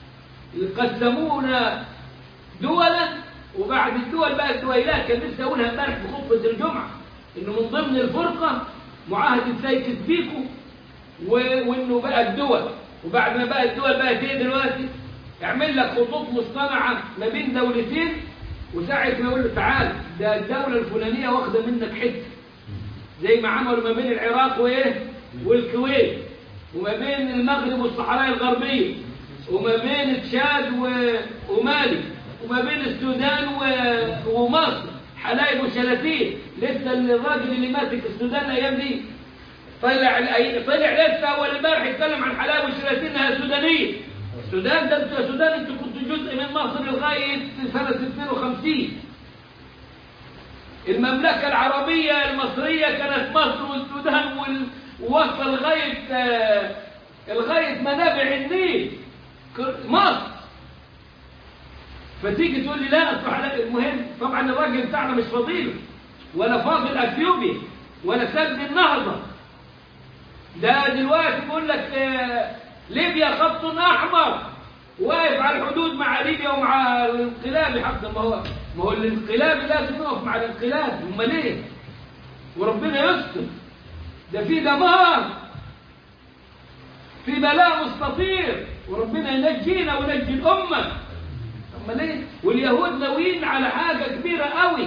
قسمونا دولا، وبعد الدول بقى الدويلات. كان لسه اقولها امبارح في خطبه الجمعه انه من ضمن الفرقه معاهده زي تسبيكو، وانه بقى الدول، وبعد ما بقى الدول بقى ايه دلوقتي؟ يعمل لك خطوط مصطنعه ما بين دولتين، وساعة ما يقول له تعال ده الدولة الفلانية واخدة منك حتة، زي ما عملوا ما بين العراق وايه والكويت، وما بين المغرب والصحراء الغربية، وما بين تشاد ومالي، وما بين السودان ومصر، حلايب وشلاتين. لسه الراجل اللي ماسك السودان الايام دي طلع طلع لسه اول امبارح يتكلم عن حلايب وشلاتين انها سودانية. السودان ده انتوا يا سودان انتوا كنتوا جزء من مصر لغايه سنه اثنين وخمسين. المملكه العربيه المصريه كانت مصر والسودان ووصل لغايه لغايه منابع النيل مصر. فتيجي تقول لي لا اصل المهم. طبعا الراجل بتاعنا مش فضيله ولا فاضل اثيوبيا ولا سد النهضه. ده دلوقتي بيقول لك ليبيا خط احمر، واقف على الحدود مع ليبيا ومع الانقلاب. حتى ما هو ما هو الانقلاب لازم يقف مع الانقلاب، امال ايه؟ وربنا يستر. ده في دمار، في بلاء مستطير، وربنا ينجينا وينجي الامه. امال ايه؟ واليهود ناويين على حاجه كبيره قوي،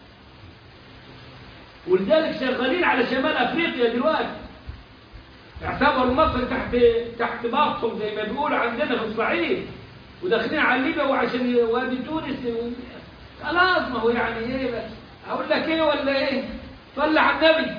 ولذلك شغالين على شمال افريقيا دلوقتي. اعتبروا مصر تحت تحت باطهم زي ما بيقولوا عندنا في الصعيد، وداخلين على ليبيا وعشان وادي تونس. خلاص ما هو يعني ايه بس اقول لك ايه ولا ايه؟ صلي على النبي.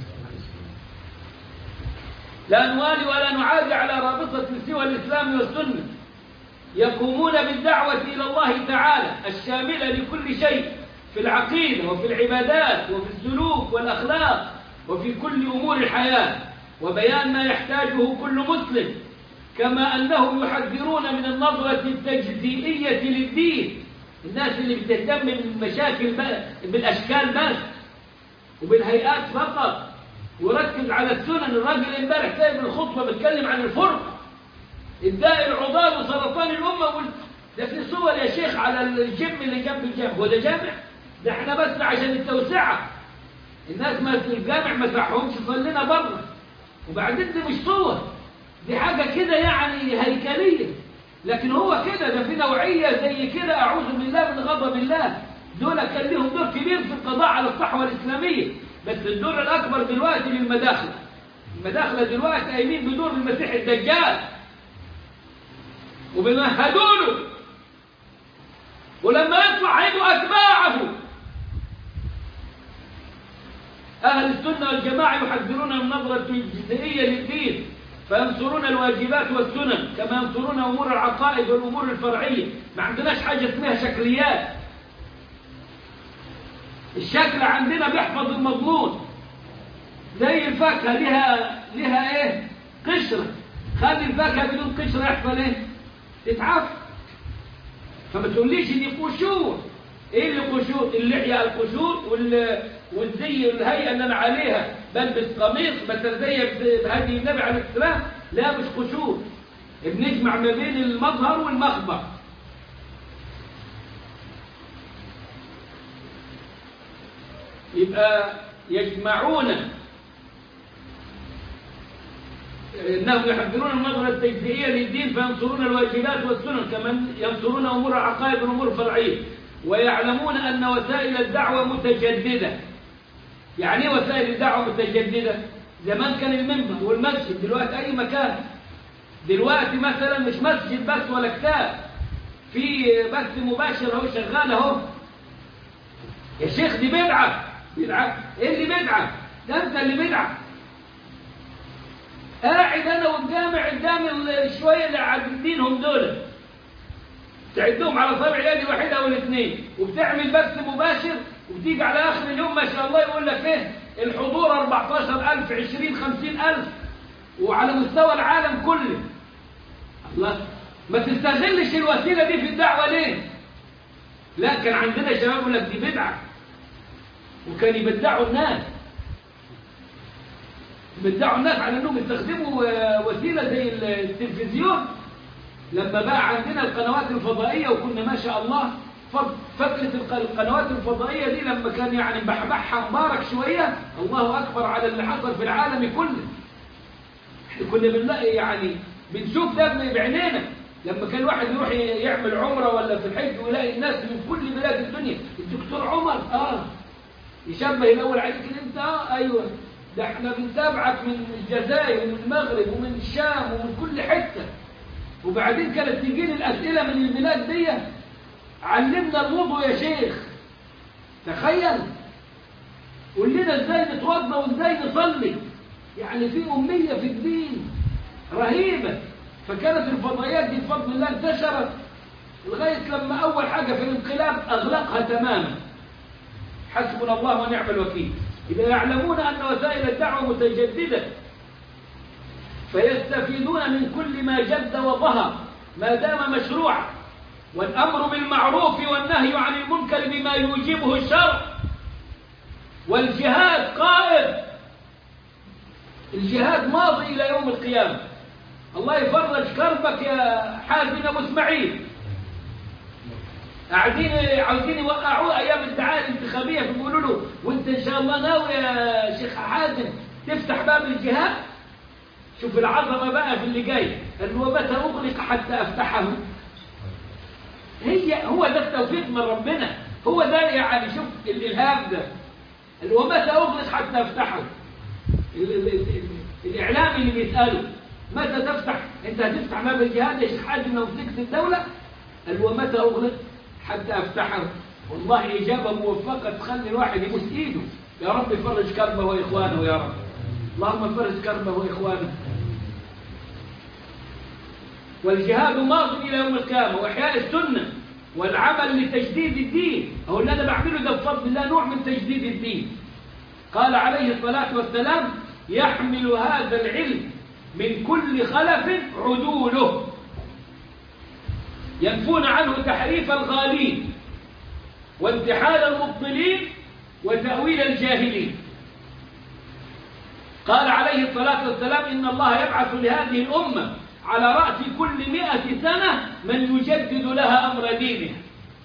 لا نوالي ولا نعادي على رابطة سوى الإسلام والسنة، يقومون بالدعوة إلى الله تعالى الشاملة لكل شيء في العقيدة وفي العبادات وفي السلوك والأخلاق وفي كل أمور الحياة، وبيان ما يحتاجه كل مسلم، كما أنهم يحذرون من النظرة التجزئية للدين. الناس اللي بتهتم بالمشاكل بالأشكال بس وبالهيئات فقط وركز على السنن. الراجل امبارح سايب الخطبة بيتكلم عن الفرقة، الداء العضال وسرطان الأمة وال... ده في صور يا شيخ على الجيم اللي جنب الجامع. هو ده جامع؟ ده احنا بس عشان التوسعة الناس ما في الجامع ما ساحهمش صلينا بره. وبعدين دي مش صور، دي حاجة كده يعني هيكلية. لكن هو كده ده في نوعية زي كده أعوذ بالله من غضب الله. دول كان لهم دور كبير في القضاء على الصحوة الإسلامية، بس الدور الأكبر دلوقتي للمداخلة. المداخلة دلوقتي قايمين بدور المسيح الدجال وبمهدوا له، ولما يطلع هيبقوا أتباعه. أهل السنة والجماعة يحذرون من النظرة الجزئية للدين، فينصرون الواجبات والسنن كما ينصرون أمور العقائد والأمور الفرعية. ما عندناش حاجة اسمها شكليات. الشكل عندنا بيحفظ المضمون، زي الفاكهة لها لها ايه؟ قشرة. خلي الفاكهة بدون قشرة يحصل ايه؟ تتعفن. فما تقوليش ان قشور. ايه اللي قشور؟ اللحية القشور والزي والهيئة اللي انا عليها بلبس قميص بتزين بهدي النبي عليه السلام. لا مش قشور، بنجمع ما بين المظهر والمخبر. يبقى يجمعون انهم يحذرون النظرة التجزئية للدين فينصرون الواجبات والسنن كما ينصرون امور العقائد والامور الفرعية، ويعلمون ان وسائل الدعوة متجددة. يعني ايه وسائل الدعوة متجددة؟ زمان كان المنبر والمسجد، دلوقتي اي مكان. دلوقتي مثلا مش مسجد بس ولا كتاب، في بث مباشر اهو شغال اهو. يا شيخ دي بدعة. بدعة ايه اللي بدعة؟ ده انت اللي بدعة. قاعد انا والجامع قدام الشويه اللي عددينهم دول، تعدهم على صابع يدي واحده او الاثنين، وبتعمل بث مباشر، وبتيجي على اخر اليوم ما شاء الله يقول لك ايه الحضور أربعتاشر ألف عشرين خمسين ألف وعلى مستوى العالم كله. الله، ما تستغلش الوسيله دي في الدعوه ليه؟ لا، كان عندنا شباب يقول لك دي بدعه، وكان يبدعوا الناس يبدعوا الناس على انهم يستخدموا وسيله زي التلفزيون. لما بقى عندنا القنوات الفضائيه وكنا ما شاء الله فتره القنوات الفضائيه دي لما كان يعني بحبحها مبارك شويه، الله اكبر على اللي حصل في العالم كله. احنا كنا بنلاقي يعني بنشوف ده بعينينا، لما كان واحد يروح يعمل عمره ولا في الحج ويلاقي الناس من كل بلاد الدنيا. الدكتور عمر اه يشبه الاول عليك انت اه ايوه، ده احنا بنتابعك من الجزائر ومن المغرب ومن الشام ومن كل حته. وبعدين كانت تجيني الاسئله من البلاد دي، علمنا الوضوء يا شيخ. تخيل، قول لنا ازاي نتوضا وازاي نصلي. يعني في اميه في الدين رهيبه. فكانت الفضائيات دي بفضل الله انتشرت لغايه لما اول حاجه في الانقلاب اغلقها تماما. حسبنا الله ونعم الوكيل. إذا يعلمون أن وسائل الدعوة متجددة فيستفيدون من كل ما جد وظهر ما دام مشروعا، والأمر بالمعروف والنهي عن المنكر بما يوجبه الشرع، والجهاد قائم. الجهاد ماضي إلى يوم القيامة. الله يفرج كربك يا حازم أبو إسماعيل. قاعدين عاوزين يوقعوه ايام الدعايه الانتخابيه، بيقولوا له وانت ان شاء الله ناوي يا شيخ حازم تفتح باب الجهاد؟ شوف العظمه بقى في اللي جاي، قال له متى اغلق حتى افتحه. هي هو ده التوفيق من ربنا، هو ده يعني شوف الالهام ده، قال له متى اغلق حتى افتحه. الاعلام اللي بيساله متى تفتح، انت هتفتح باب الجهاد يا شيخ حازم لو مسكت الدوله؟ قال له متى اغلق حتى افتحه. والله إجابة موفقة تخلي الواحد يبوس إيده. يا رب فرج كربه وإخوانه يا رب، اللهم فرج كربه وإخوانه. والجهاد ماض إلى يوم القيامة، وإحياء السنة والعمل لتجديد الدين. أهو اللي أنا بعمله ده بفضل الله نوع من تجديد الدين. قال عليه الصلاة والسلام يحمل هذا العلم من كل خلف عدوله، ينفون عنه تحريف الغالين وانتحال المبطلين وتأويل الجاهلين. قال عليه الصلاة والسلام إن الله يبعث لهذه الأمة على رأس كل مئة سنة من يجدد لها أمر دينها.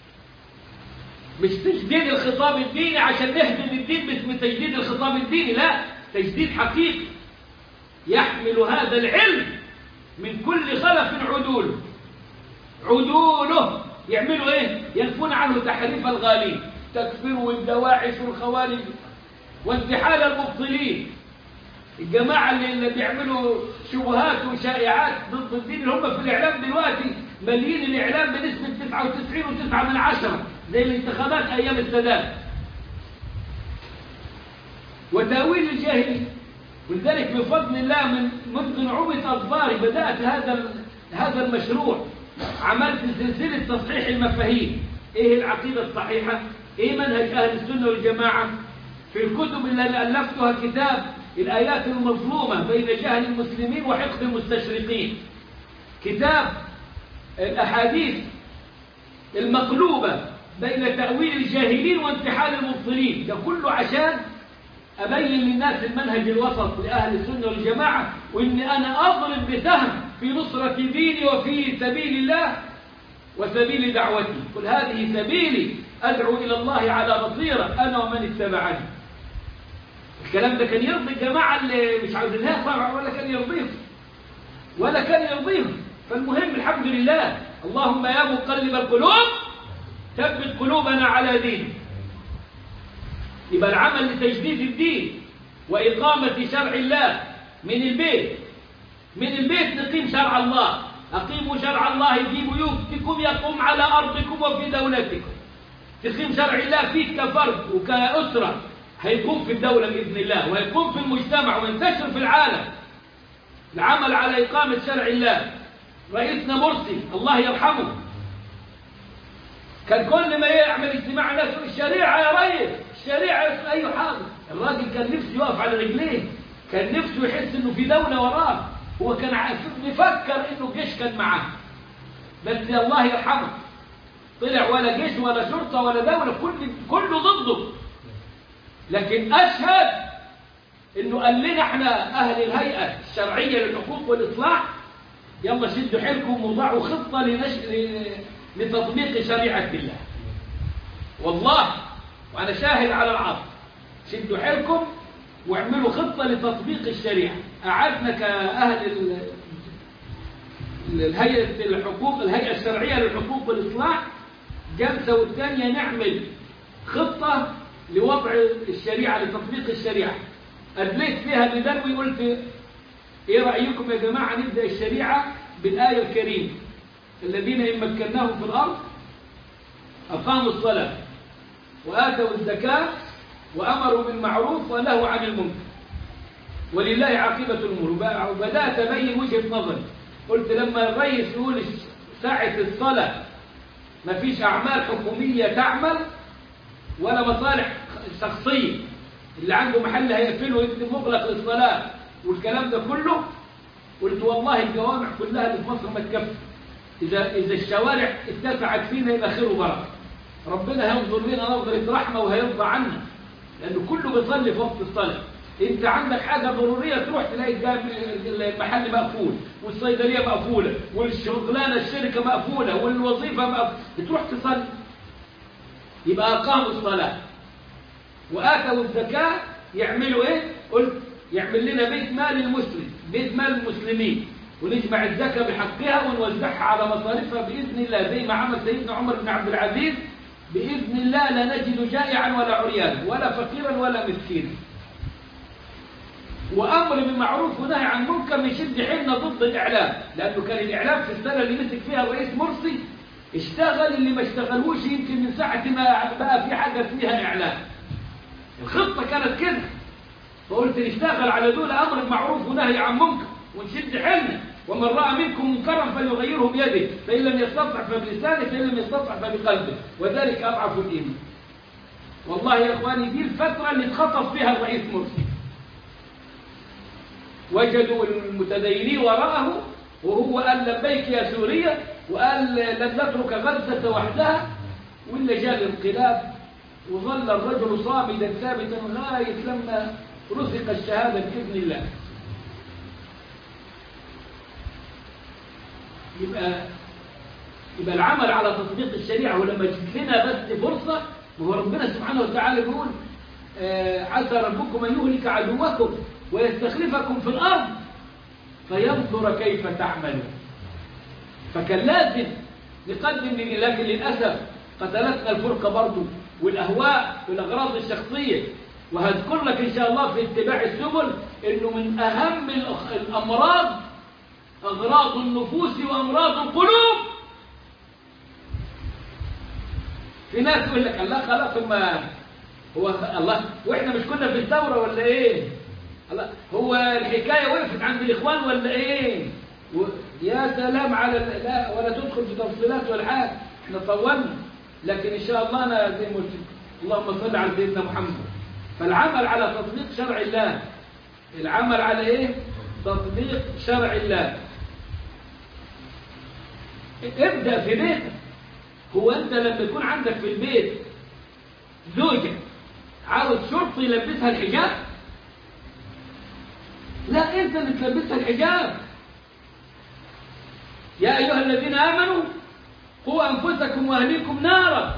مش تجديد الخطاب الديني عشان نهدم الدين باسم تجديد الخطاب الديني، لا، تجديد حقيقي. يحمل هذا العلم من كل خلف عدوله. عدوله يعملوا ايه؟ ينفون عنه تحريف الغالين، تكفير والدواعش والخوارج وانتحال المبطلين. الجماعة اللي بيعملوا شبهات وشائعات ضد الدين اللي هم في الإعلام دلوقتي مليين الإعلام بنسبة تسعة وتسعين وتسعة من عشرة زي الانتخابات أيام السادات. وتأويل الجاهلين. ولذلك بفضل الله من منذ نعومة أظفاري بدأت هذا هذا المشروع. عملت سلسلة تصحيح المفاهيم. ايه العقيدة الصحيحة؟ ايه منهج اهل السنة والجماعة؟ في الكتب اللي ألفتها كتاب الآيات المظلومة بين جهل المسلمين وحقد المستشرقين، كتاب الأحاديث المقلوبة بين تأويل الجاهلين وانتحال المبطلين. ده كله عشان أبين للناس المنهج الوسط لأهل السنة والجماعة، وإني أنا أضرب بسهم في نصرة ديني وفي سبيل الله وسبيل دعوتي. قل هذه سبيلي أدعو إلى الله على بصيرة أنا ومن اتبعني. الكلام ده كان يرضي الجماعة اللي مش عاوزينها طبعا، ولا كان يرضيهم ولا كان يرضيهم. فالمهم الحمد لله، اللهم يا مقلب القلوب ثبت قلوبنا على دينك. يبقى العمل لتجديد الدين وإقامة شرع الله من البيت من البيت نقيم شرع الله. أقيموا شرع الله في بيوتكم يقوم على أرضكم وفي دولتكم. تقيم شرع الله فيك كفرد وكأسرة، هيقوم في الدولة بإذن الله، وهيقوم في المجتمع وينتشر في العالم. العمل على إقامة شرع الله. رئيسنا مرسي الله يرحمه كان كل ما يعمل اجتماع ناس الشريعة يا ريس، الشريعة يا أي حاجة. الراجل كان نفسه يقف على رجليه، كان نفسه يحس إنه في دولة وراه. هو كان مفكر إنه الجيش كان معاه، بس الله يرحمه طلع ولا جيش ولا شرطة ولا دولة، كل كله ضده. لكن أشهد إنه قال لنا إحنا أهل الهيئة الشرعية للحقوق والإصلاح يلا شدوا حيلكم وضعوا خطة لنشر لتطبيق شريعة الله. والله وأنا شاهد على العصر، شدوا حيلكم واعملوا خطة لتطبيق الشريعة. قعدنا كأهل الهيئة الحقوق الهيئة الشرعية للحقوق والإصلاح جلسة والثانية نعمل خطة لوضع الشريعة لتطبيق الشريعة. أدليت فيها بدلوي قلت إيه رأيكم يا جماعة نبدأ الشريعة بالآية الكريمة الذين إن مكناهم في الأرض أقاموا الصلاة وآتوا الزكاة وأمروا بالمعروف ونهوا عن المنكر ولله عاقبة الأمور. وبدأت أبين وجهة نظري. قلت لما الرئيس يقول ساعة الصلاة ما فيش أعمال حكومية تعمل ولا مصالح شخصية، اللي عنده محل هيقفله يكتب مغلق للصلاة والكلام ده كله. قلت والله الجوامع كلها اللي في مصر ما تكفي. إذا إذا الشوارع اتسعت فينا يبقى خير وبركة. ربنا هينظر لنا نظرة رحمة وهيرضى عنا، لأنه كله بيصلي في وقت الصلاة. أنت عندك حاجة ضرورية تروح تلاقي المحل مقفول والصيدلية مقفولة والشغلانة الشركة مقفولة والوظيفة مقفولة، تروح تصلي. يبقى أقاموا الصلاة وآتوا الزكاة. يعملوا إيه؟ قلت يعمل لنا بيت مال المسلم، بيت مال المسلمين، ونجمع الزكاة بحقها ونوزعها على مصارفها بإذن الله زي ما عمل سيدنا عمر بن عبد العزيز. بإذن الله لا نجد جائعا ولا عريانا ولا فقيرا ولا مسكينا. وأمر بالمعروف ونهي عن منكر نشد حيلنا ضد الإعلام، لأنه كان الإعلام في السنة اللي مسك فيها الرئيس مرسي اشتغل اللي ما اشتغلوش يمكن من ساعة ما بقى في حاجة فيها إعلام. الخطة كانت كده. فقلت نشتغل على دول أمر بالمعروف ونهي عن منكر ونشد حيلنا. ومن رأى منكم منكرا فليغيره بيده فإن لم يستطع فبلسانه فإن لم يستطع فبقلبه وذلك أضعف الإيمان. والله يا إخواني دي الفترة اللي اتخطف فيها الرئيس مرسي. وجدوا المتدينين وراءه وهو قال لبيك يا سوريا وقال لن نترك غزة وحدها، وإلا جاء الانقلاب وظل الرجل صامدا ثابتا لغاية لما رزق الشهادة بإذن الله. يبقى يبقى العمل على تطبيق الشريعة. ولما جت لنا بس فرصة، وهو ربنا سبحانه وتعالى بيقول آه عسى ربكم أن يهلك عدوكم ويستخلفكم في الأرض فينظر كيف تعملون. فكان لازم نقدم، لكن للأسف قتلتنا الفرقة برضو والأهواء والأغراض الشخصية. وهذكر لك إن شاء الله في اتباع السبل إنه من أهم الأمراض أغراض النفوس وأمراض القلوب. في ناس يقول لك الله خلاص ما هو الله وإحنا مش كنا في الثورة ولا إيه؟ الله هو الحكاية وقفت عند الإخوان ولا إيه؟ و... يا سلام على لا ولا تدخل في تفصيلات ولا حاجة، إحنا طولنا. لكن إن شاء الله أنا زي ما قلت اللهم صل على سيدنا محمد. فالعمل على تطبيق شرع الله، العمل على إيه؟ تطبيق شرع الله. ابدأ في بيتك. هو أنت لما يكون عندك في البيت زوجة عاوز شرطي يلبسها الحجاب؟ لا، أنت اللي تلبسها الحجاب. يا أيها الذين آمنوا قوا أنفسكم وأهليكم نارا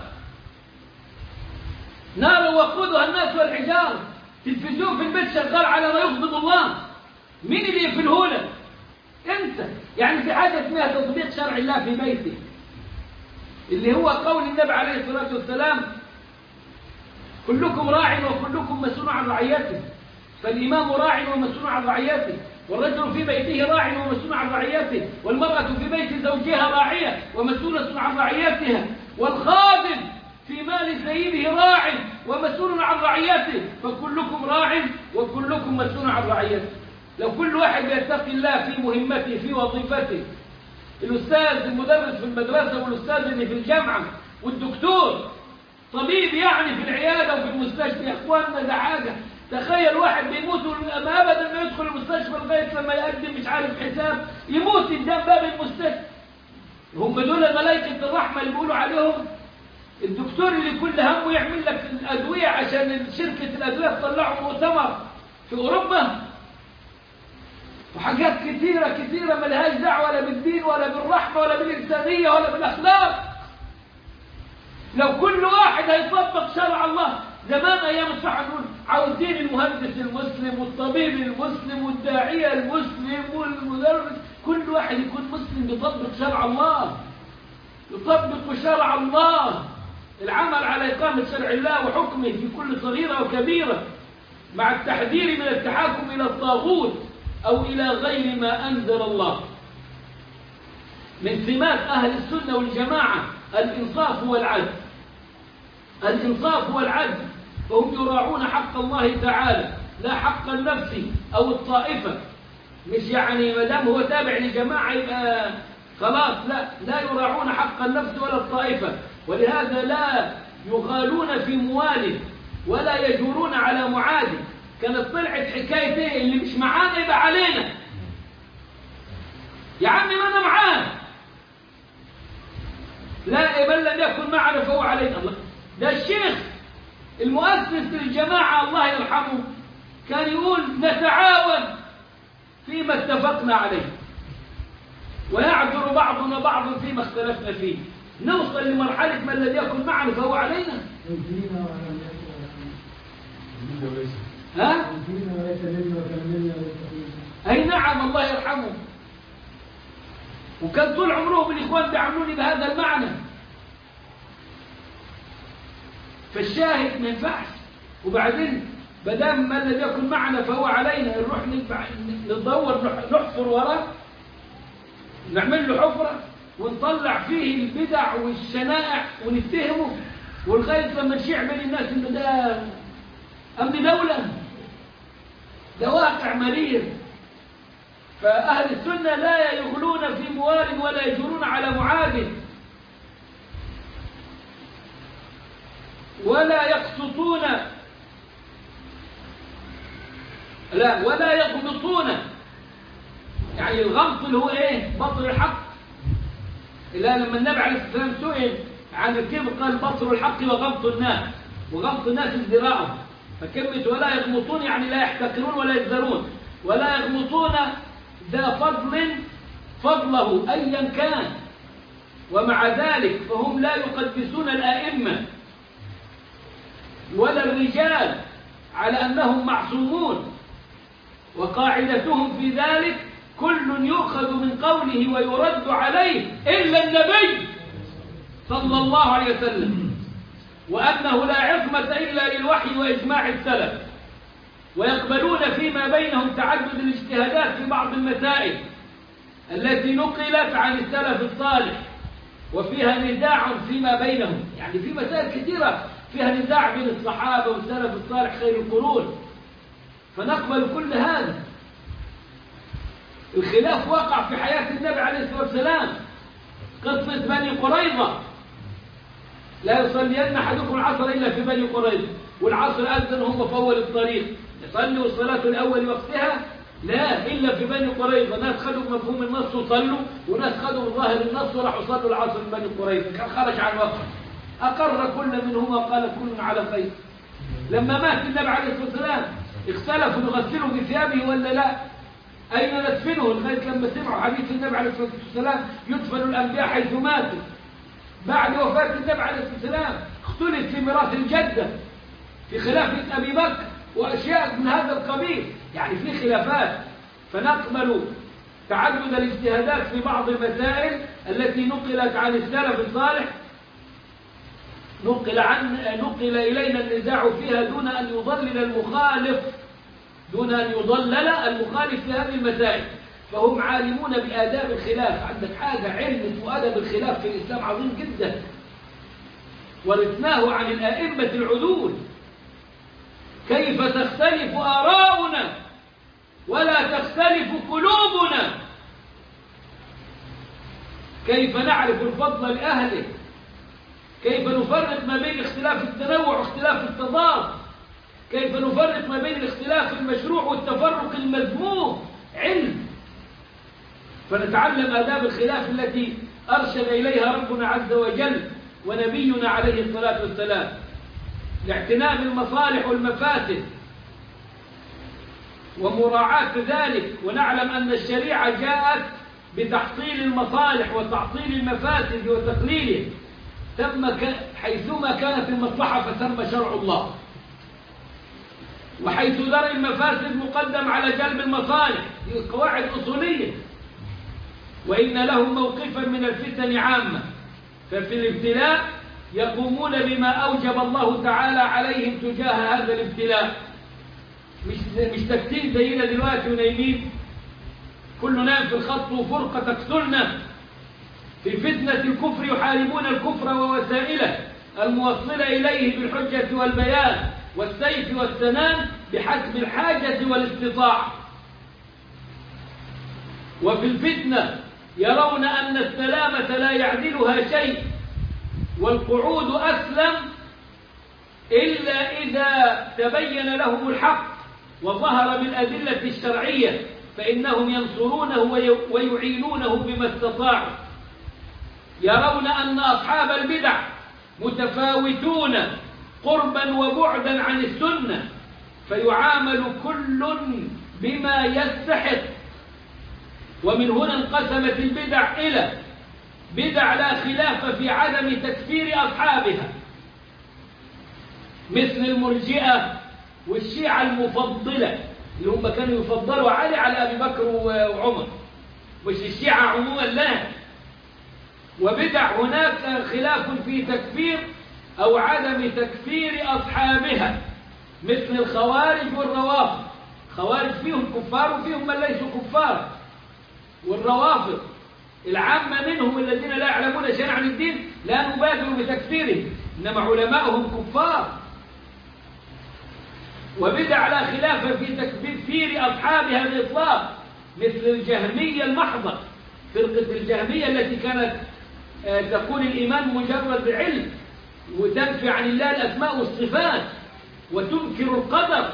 نارا وقودها الناس والحجارة. تلفزيون في البيت شغال على ما يغضب الله، مين اللي يقفلهولك؟ أنت. يعني في حاجة اسمها تطبيق شرع الله في بيتك، اللي هو قول النبي عليه الصلاة والسلام كلكم راع وكلكم مسؤول عن رعيته، فالإمام راع ومسؤول عن رعيته، والرجل في بيته راع ومسؤول عن رعيته، والمرأة في بيت زوجها راعية ومسؤولة عن رعيتها، والخادم في مال سيده راع ومسؤول عن رعيته، فكلكم راع وكلكم مسؤول عن رعيته. لو كل واحد يتقي الله في مهمته في وظيفته، الأستاذ المدرس في المدرسة والأستاذ اللي في الجامعة والدكتور طبيب يعني في العيادة وفي المستشفى، يا أخواننا ده حاجة. تخيل واحد بيموت ما أبدا ما يدخل المستشفى لغاية لما يقدم مش عارف حساب، يموت قدام باب المستشفى. هم دول ملائكة الرحمة اللي بيقولوا عليهم. الدكتور اللي كل همه يعمل لك الأدوية عشان شركة الأدوية تطلعوا مؤتمر في أوروبا، وحاجات كثيرة كثيرة ما لهاش دعوة ولا بالدين ولا بالرحمة ولا بالإنسانية ولا بالأخلاق. لو كل واحد هيطبق شرع الله، زمان أيام الصحة نقول عاوزين المهندس المسلم والطبيب المسلم والداعية المسلم والمدرس، كل واحد يكون مسلم يطبق شرع الله، يطبق شرع الله، العمل على إقامة شرع الله وحكمه في كل صغيرة وكبيرة، مع التحذير من التحاكم إلى الطاغوت أو إلى غير ما أنزل الله. من سمات أهل السنة والجماعة الإنصاف والعدل، الإنصاف والعدل، فهم يراعون حق الله تعالى لا حق النفس أو الطائفة. مش يعني ما دام هو تابع لجماعة يبقى خلاص، لا لا يراعون حق النفس ولا الطائفة، ولهذا لا يغالون في موالد ولا يجورون على معادي. كانت طلعت حكاية ايه؟ اللي مش معانا يبقى علينا. يا عمي ما انا معاه، لا من لم يكن معنا فهو علينا. الله، ده الشيخ المؤسس للجماعة الله يرحمه كان يقول نتعاون فيما اتفقنا عليه ويعذر بعضنا بعضا فيما اختلفنا فيه. نوصل لمرحلة من لم يكن معنا فهو علينا. ها؟ أي نعم الله يرحمه. وكان طول عمرهم الإخوان بيعاملوني بهذا المعنى. فالشاهد ما ينفعش. وبعدين بدام من لم يكن معنا فهو علينا، نروح ندور نحفر وراه، نعمل له حفرة ونطلع فيه البدع والشنائع ونتهمه، ولغاية لما نشيع بين الناس إن ده أمن دولة. ده واقع مرير. فأهل السنة لا يغلون في موال ولا يجرون على معاد، ولا يقسطون لا ولا يغمطون. يعني الغمط اللي هو ايه؟ بطر الحق. إلا لما النبي عليه الصلاة والسلام سئل عن الكذب قال بطر الحق وغمط الناس، وغمط الناس ازدراءهم. فكلمة ولا يغمطون يعني لا يحتقرون ولا يزدرون، ولا يغمطون ذا فضل فضله أيا كان، ومع ذلك فهم لا يقدسون الآئمة ولا الرجال على أنهم معصومون، وقاعدتهم في ذلك كل يؤخذ من قوله ويرد عليه إلا النبي صلى الله عليه وسلم، وأنه لا عصمة إلا للوحي وإجماع السلف، ويقبلون فيما بينهم تعدد الاجتهادات في بعض المسائل التي نقلت عن السلف الصالح وفيها نزاع فيما بينهم. يعني في مسائل كثيرة فيها نزاع بين الصحابة والسلف الصالح خير القرون، فنقبل كل هذا. الخلاف وقع في حياة النبي عليه الصلاة والسلام، قصة بني قريظة، لا يصلين أحدكم العصر إلا في بني قريظة، والعصر أذن هم في أول الطريق، يصلوا الصلاة الأول وقتها لا إلا في بني قريظة. ناس خدوا بمفهوم النص وصلوا، وناس خدوا بظاهر النص وراحوا صلوا العصر في بني قريظة، كان خرج عن وقت. أقر كل منهما قال كل على خير. لما مات النبي عليه الصلاة والسلام اختلفوا نغسله بثيابه ولا لا، أين ندفنه، لغاية لما سمعوا حديث النبي عليه الصلاة والسلام يدفن الأنبياء حيث ماتوا. بعد وفاة النبي عليه الصلاة والسلام اختلف في ميراث الجدة في خلافة أبي بكر وأشياء من هذا القبيل، يعني في خلافات. فنقبل تعدد الاجتهادات في بعض المسائل التي نقلت عن السلف الصالح، نقل عن نقل إلينا النزاع فيها دون أن يضلل المخالف دون أن يضلل المخالف في هذه المسائل. فهم عالمون بآداب الخلاف. عندك حاجة علم وأدب الخلاف في الإسلام عظيم جدا، ورثناه عن الأئمة العدول. كيف تختلف آراؤنا ولا تختلف قلوبنا؟ كيف نعرف الفضل لأهله؟ كيف نفرق ما بين اختلاف التنوع واختلاف التضاد؟ كيف نفرق ما بين الاختلاف المشروع والتفرق المذموم؟ علم. فنتعلم آداب الخلاف التي أرشد إليها ربنا عز وجل ونبينا عليه الصلاة والسلام، لاعتناء المصالح والمفاسد ومراعاة ذلك. ونعلم أن الشريعة جاءت بتحصيل المصالح وتعطيل المفاسد وتقليله. ثم حيثما كانت المصلحة فثم شرع الله، وحيث درء المفاسد مقدم على جلب المصالح. دي قواعد أصولية. وإن لهم موقفا من الفتن عامة، ففي الابتلاء يقومون بما أوجب الله تعالى عليهم تجاه هذا الابتلاء. مش مش تكتين زينا دلوقتي ونايمين، كل نام في الخط وفرقة تقتلنا. في فتنة الكفر يحاربون الكفر ووسائله الموصلة إليه بالحجة والبيان والسيف والسنان بحسب الحاجة والاستطاعة. وفي الفتنة يرون أن السلامة لا يعدلها شيء، والقعود أسلم إلا إذا تبين لهم الحق وظهر من الأدلة الشرعية، فإنهم ينصرونه ويعينونه بما استطاعوا. يرون أن أصحاب البدع متفاوتون قربا وبعدا عن السنة، فيعامل كل بما يستحق. ومن هنا انقسمت البدع إلى بدع لا خلاف في عدم تكفير أصحابها، مثل المرجئة والشيعة المفضلة اللي هم كانوا يفضلوا علي على أبي بكر وعمر، مش الشيعة عموما لا. وبدع هناك خلاف في تكفير أو عدم تكفير أصحابها، مثل الخوارج والروافض. خوارج فيهم كفار وفيهم من ليسوا كفار، والروافض العامة منهم الذين لا يعلمون شيئا عن الدين لا نبادر بتكفيرهم، إنما علماؤهم كفار. وبدع لا خلاف في تكفير أصحابها الإطلاق، مثل الجهمية المحضة، فرقة الجهمية التي كانت تقول الإيمان مجرد علم، وتنفي عن الله الأسماء والصفات، وتنكر القدر،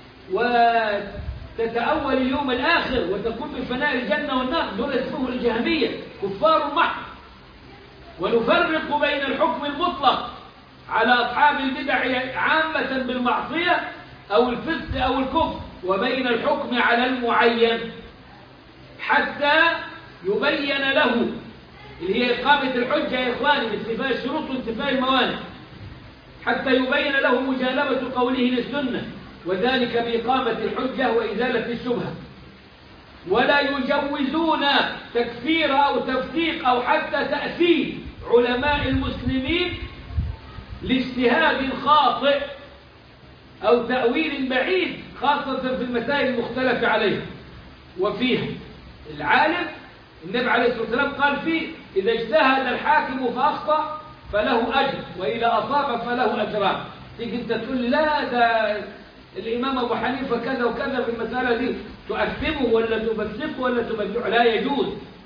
وتتأول اليوم الآخر، وتقول بفناء الجنة والنار. دول اسمهم الجهمية، كفار محض. ونفرق بين الحكم المطلق على أصحاب البدع عامة بالمعصية أو الفسق أو الكفر، وبين الحكم على المعين حتى يبين له، اللي هي إقامة الحجة يا إخواني باستيفاء الشروط وانتفاء الموانع، حتى يبين له مجانبة قوله للسنة، وذلك بإقامة الحجة وإزالة الشبهة. ولا يجوزون تكفير أو تفسيق أو حتى تأثير علماء المسلمين لاجتهاد خاطئ أو تأويل بعيد، خاصة في المسائل المختلف عليها وفيها. العالم النبي عليه الصلاة والسلام قال فيه: إذا اجتهد الحاكم فأخطأ فله أجر، وإذا أصاب فله أجران. تيجي أنت تقول لي لا ده الإمام أبو حنيفة كذا وكذا في المسألة دي، تؤثمه ولا تفسقه ولا تبدعه؟ لا يجوز.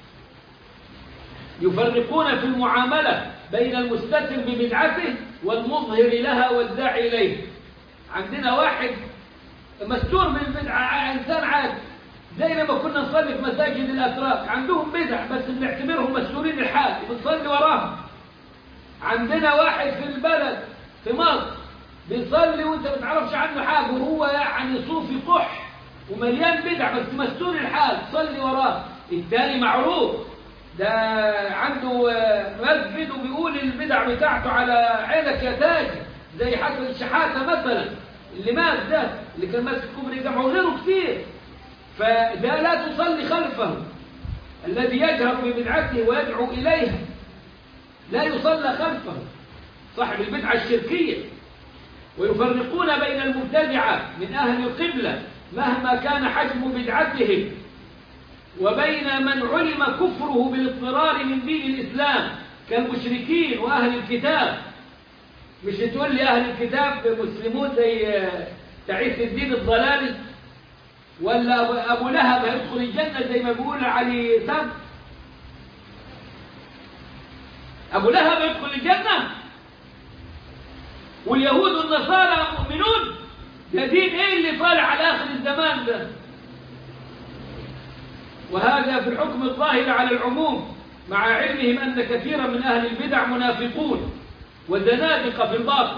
يفرقون في المعاملة بين المستتر ببدعته والمظهر لها والداعي إليه. عندنا واحد مستور بالبدعة، إنسان عادي، زي ما كنا نصلي في مساجد الأتراك، عندهم بدع بس بنعتبرهم مستورين الحال وبنصلي وراهم. عندنا واحد في البلد في مصر بيصلي وانت ما تعرفش عنه حاجه، وهو يعني صوفي قح ومليان بدع بس مستور الحال، صلي وراه. الثاني معروف ده عنده مسجد وبيقول البدع بتاعته على عينك يا تاجر، زي حسن الشحاته مثلا اللي مات ده، اللي كان ماسك كوبري جامعه، وغيره كتير. فده لا تصلي خلفه. الذي يجهر ببدعته ويدعو إليها لا يصلى خلفه، صاحب البدعة الشركية. ويفرقون بين المبتدعة من أهل القبلة مهما كان حجم بدعتهم، وبين من علم كفره بالاضطرار من دين الإسلام كالمشركين وأهل الكتاب. مش تقول لي أهل الكتاب مسلمون زي تعيس الدين الضلالي، ولا أبو لهب هيدخل الجنة زي ما بيقول علي سب. أبو لهب يدخل الجنة واليهود والنصارى مؤمنون. ده دين إيه اللي طالع على آخر الزمان ده؟ وهذا في الحكم الظاهر على العموم، مع علمهم أن كثيرا من أهل البدع منافقون وزنادقة في الباطل.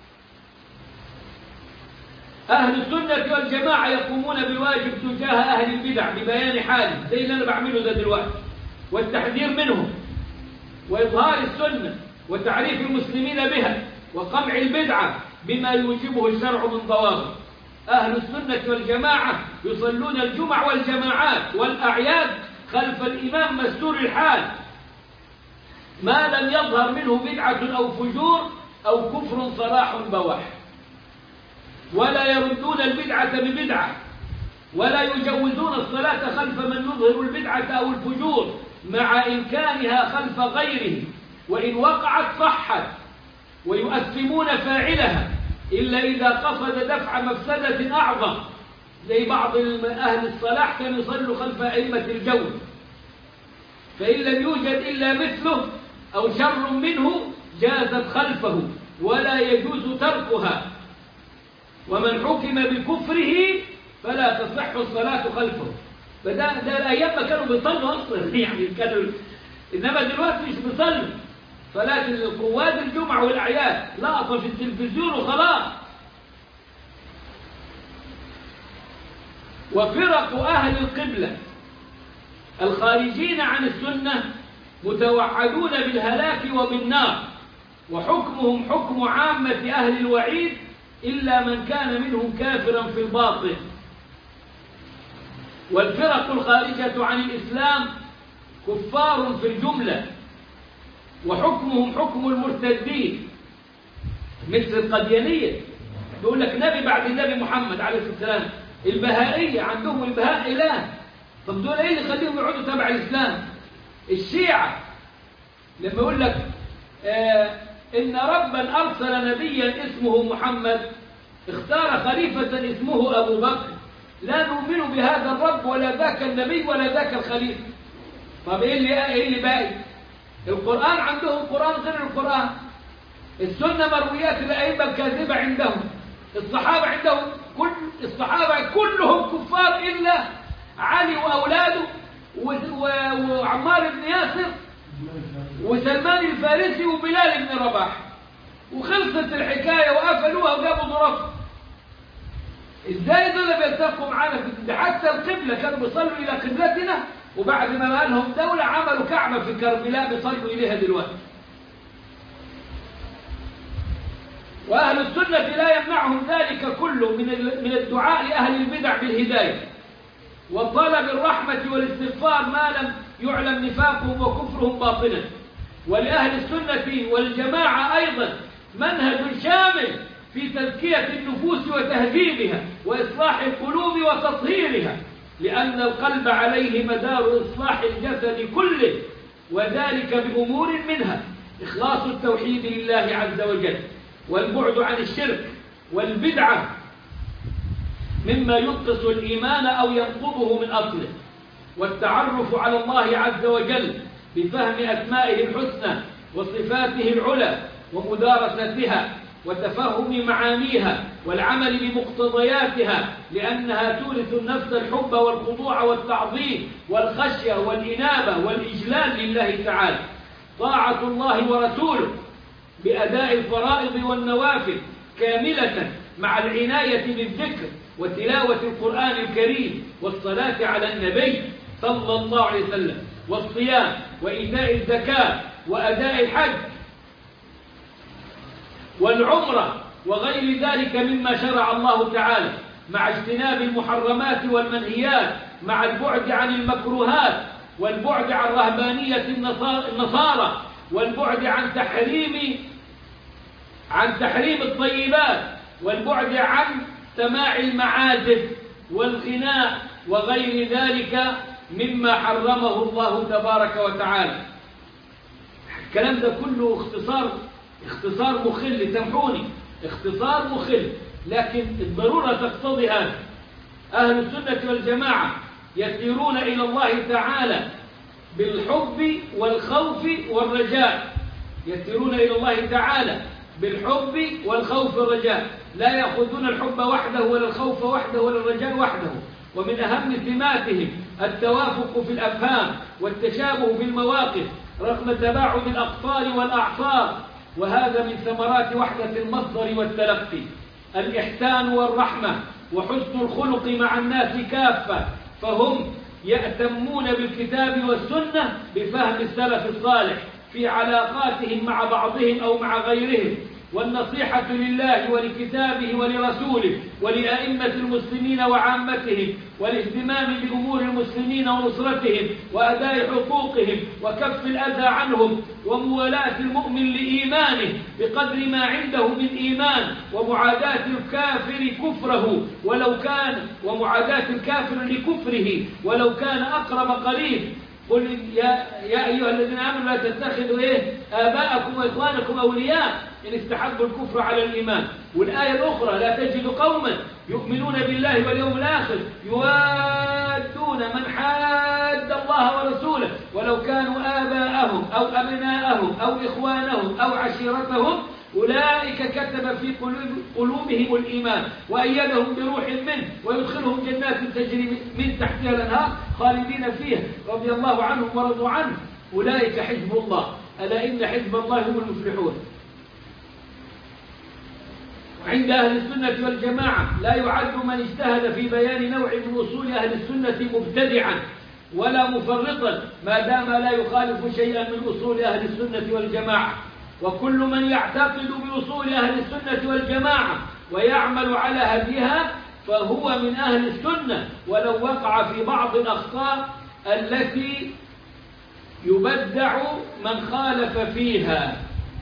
أهل السنة والجماعة يقومون بالواجب تجاه أهل البدع ببيان حاله زي اللي أنا بعمله ده دلوقتي، والتحذير منهم، وإظهار السنة، وتعريف المسلمين بها، وقمع البدعة بما يوجبه الشرع من ضوابط. أهل السنة والجماعة يصلون الجمع والجماعات والأعياد خلف الإمام مستور الحال ما لم يظهر منه بدعة أو فجور أو كفر صراح بواح، ولا يردون البدعة ببدعة، ولا يجوزون الصلاة خلف من يظهر البدعة أو الفجور مع إمكانها خلف غيره، وإن وقعت صحت، ويؤثمون فاعلها إلا إذا قصد دفع مفسدة أعظم، زي بعض أهل الصلاح كانوا يصلوا خلف أئمة الجو، فإن لم يوجد إلا مثله أو شر منه جازت خلفه ولا يجوز تركها، ومن حكم بكفره فلا تصح الصلاة خلفه. فده ده الأيام ما كانوا بيصلوا أصلا يعني كانوا، إنما دلوقتي مش بيصلوا صلاة القواد الجمعة والأعياد، لقطة في التلفزيون وخلاص. وفرق أهل القبلة الخارجين عن السنة متوعدون بالهلاك وبالنار، وحكمهم حكم عامة أهل الوعيد إلا من كان منهم كافرا في الباطن. والفرق الخارجة عن الإسلام كفار في الجملة، وحكمهم حكم المرتدين، مثل القديانية يقول لك نبي بعد النبي محمد عليه الصلاة والسلام. البهائية عندهم البهاء إله، طب دول إيه اللي يخليهم يقعدوا تبع الإسلام؟ الشيعة لما يقول لك آه إن ربا أرسل نبيا اسمه محمد اختار خليفة اسمه أبو بكر، لا نؤمن بهذا الرب ولا ذاك النبي ولا ذاك الخليفة. طب إيه اللي, إيه اللي باقي؟ القرآن عندهم قرآن غير القرآن، السنة مرويات الأئمة الكاذبة عندهم، الصحابة عندهم كل الصحابة كلهم كفار إلا علي وأولاده وعمار بن ياسر وسلمان الفارسي وبلال بن رباح، وخلصت الحكاية وقفلوها وجابوا ظروفها. ازاي دول بيلتقوا معانا في ده؟ حتى القبلة كانوا بيصلوا إلى قبلتنا، وبعد ما بقى لهم دولة عملوا كعبة في كربلاء بيصلوا إليها دلوقتي. وأهل السنة لا يمنعهم ذلك كله من من الدعاء لأهل البدع بالهداية وطلب الرحمة والاستغفار ما لم يعلم نفاقهم وكفرهم باطنا. ولأهل السنة والجماعة أيضا منهج شامل في تزكية النفوس وتهذيبها وإصلاح القلوب وتطهيرها، لأن القلب عليه مدار إصلاح الجسد كله، وذلك بأمور منها إخلاص التوحيد لله عز وجل، والبعد عن الشرك والبدعة مما ينقص الإيمان أو ينقضه من أصله، والتعرف على الله عز وجل بفهم أسمائه الحسنى وصفاته العلى ومدارستها وتفهم معانيها والعمل بمقتضياتها، لأنها تورث النفس الحب والخضوع والتعظيم والخشية والإنابة والإجلال لله تعالى. طاعة الله ورسوله بأداء الفرائض والنوافل كاملة مع العناية بالذكر وتلاوة القرآن الكريم والصلاة على النبي صلى الله عليه وسلم، والصيام وإيتاء الزكاة وأداء الحج والعمرة وغير ذلك مما شرع الله تعالى، مع اجتناب المحرمات والمنهيات، مع البعد عن المكروهات، والبعد عن رهبانية النصارى، والبعد عن تحريم عن تحريم الطيبات، والبعد عن سماع المعازف والغناء وغير ذلك مما حرمه الله تبارك وتعالى. الكلام ده كله اختصار اختصار مخل، سامحوني، اختصار مخل، لكن الضرورة تقتضي هذا. أهل السنة والجماعة يسيرون إلى الله تعالى بالحب والخوف والرجاء، يسيرون إلى الله تعالى بالحب والخوف والرجاء، لا يأخذون الحب وحده ولا الخوف وحده ولا الرجاء وحده. ومن أهم سماتهم التوافق في الأفهام والتشابه في المواقف رغم تباعد الأقطار والأعصار، وهذا من ثمرات وحدة المصدر والتلقي. الإحسان والرحمة وحسن الخلق مع الناس كافة، فهم يأتمون بالكتاب والسنة بفهم السلف الصالح في علاقاتهم مع بعضهم أو مع غيرهم، والنصيحة لله ولكتابه ولرسوله ولأئمة المسلمين وعامتهم، والاهتمام بأمور المسلمين ونصرتهم وأداء حقوقهم وكف الأذى عنهم، وموالاة المؤمن لإيمانه بقدر ما عنده من إيمان، ومعاداة الكافر كفره ولو كان ومعاداة الكافر لكفره ولو كان أقرب قريب. قل يا, يا أيها الذين آمنوا لا تتخذوا إيه آباءكم وإخوانكم أولياء إن استحبوا الكفر على الإيمان. والآية الأخرى لا تجد قوما يؤمنون بالله واليوم الآخر يوادون من حاد الله ورسوله ولو كانوا آباءهم أو أبناءهم أو إخوانهم أو عشيرتهم أولئك كتب في قلوبهم الإيمان وأيدهم بروح منه ويدخلهم جنات تجري من تحتها الأنهار خالدين فيها رضي الله عنهم ورضوا عنه أولئك حزب الله ألا إن حزب الله هم المفلحون. وعند أهل السنة والجماعة لا يعد من اجتهد في بيان نوع من أصول أهل السنة مبتدعا ولا مفرطا ما دام لا يخالف شيئا من أصول أهل السنة والجماعة. وكل من يعتقد بأصول أهل السنة والجماعة ويعمل على هديها فهو من أهل السنة ولو وقع في بعض الأخطاء التي يبدع من خالف فيها.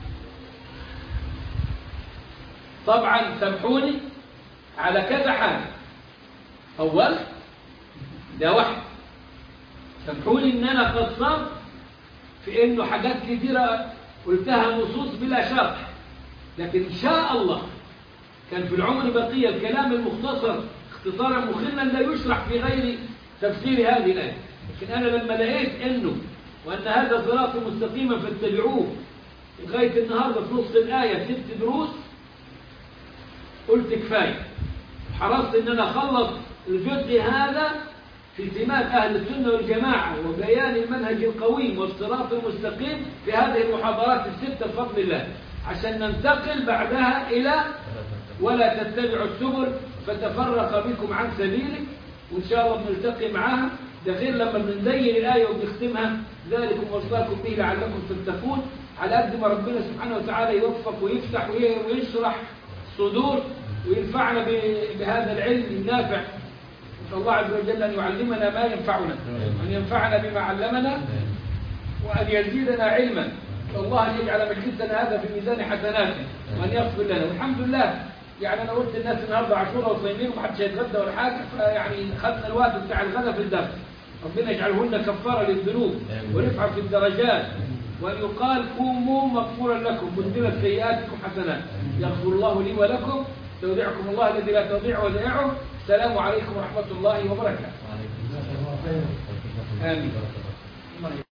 طبعا سامحوني على كذا حاجة. أول ده واحد، سامحوني إن أنا قصرت في إنه حاجات كثيرة قلتها نصوص بلا شرح، لكن إن شاء الله كان في العمر بقية الكلام المختصر اختصارا مخلا لا يشرح في غير تفسير هذه الآية. لكن أنا لما لقيت إنه وأن هذا صراط مستقيما فاتبعوه لغاية النهاردة في نص الآية ست دروس قلت كفاية، حرصت إن أنا أخلص الجزء هذا في سمات أهل السنة والجماعة وبيان المنهج القويم والصراط المستقيم في هذه المحاضرات الستة بفضل الله، عشان ننتقل بعدها إلى ولا تتبعوا السبل فتفرق بكم عن سبيله، وإن شاء الله بنلتقي معاها. ده غير لما بنزين الآية وبنختمها ذلكم وصاكم به لعلكم تتقون. على قد ما ربنا سبحانه وتعالى يوفق ويفتح ويشرح صدور وينفعنا بهذا العلم النافع. نسأل الله عز وجل أن يعلمنا ما ينفعنا وأن ينفعنا بما علمنا وأن يزيدنا علما. نسأل الله أن يجعل مجلسنا هذا في ميزان حسناته وأن يغفر لنا. والحمد لله يعني أنا قلت الناس النهارده عاشوراء وصايمين ومحدش هيتغدى ولا حاجة، فيعني خدنا الوقت بتاع الغداء في الدرس. ربنا يجعلهن كفارة للذنوب ورفعة في الدرجات، وأن يقال قوموا مغفورا لكم بدلت سيئاتكم حسنات. يغفر الله لي ولكم، استودعكم الله الذي لا تضيع ودائعه. السلام عليكم ورحمة الله وبركاته. آمين.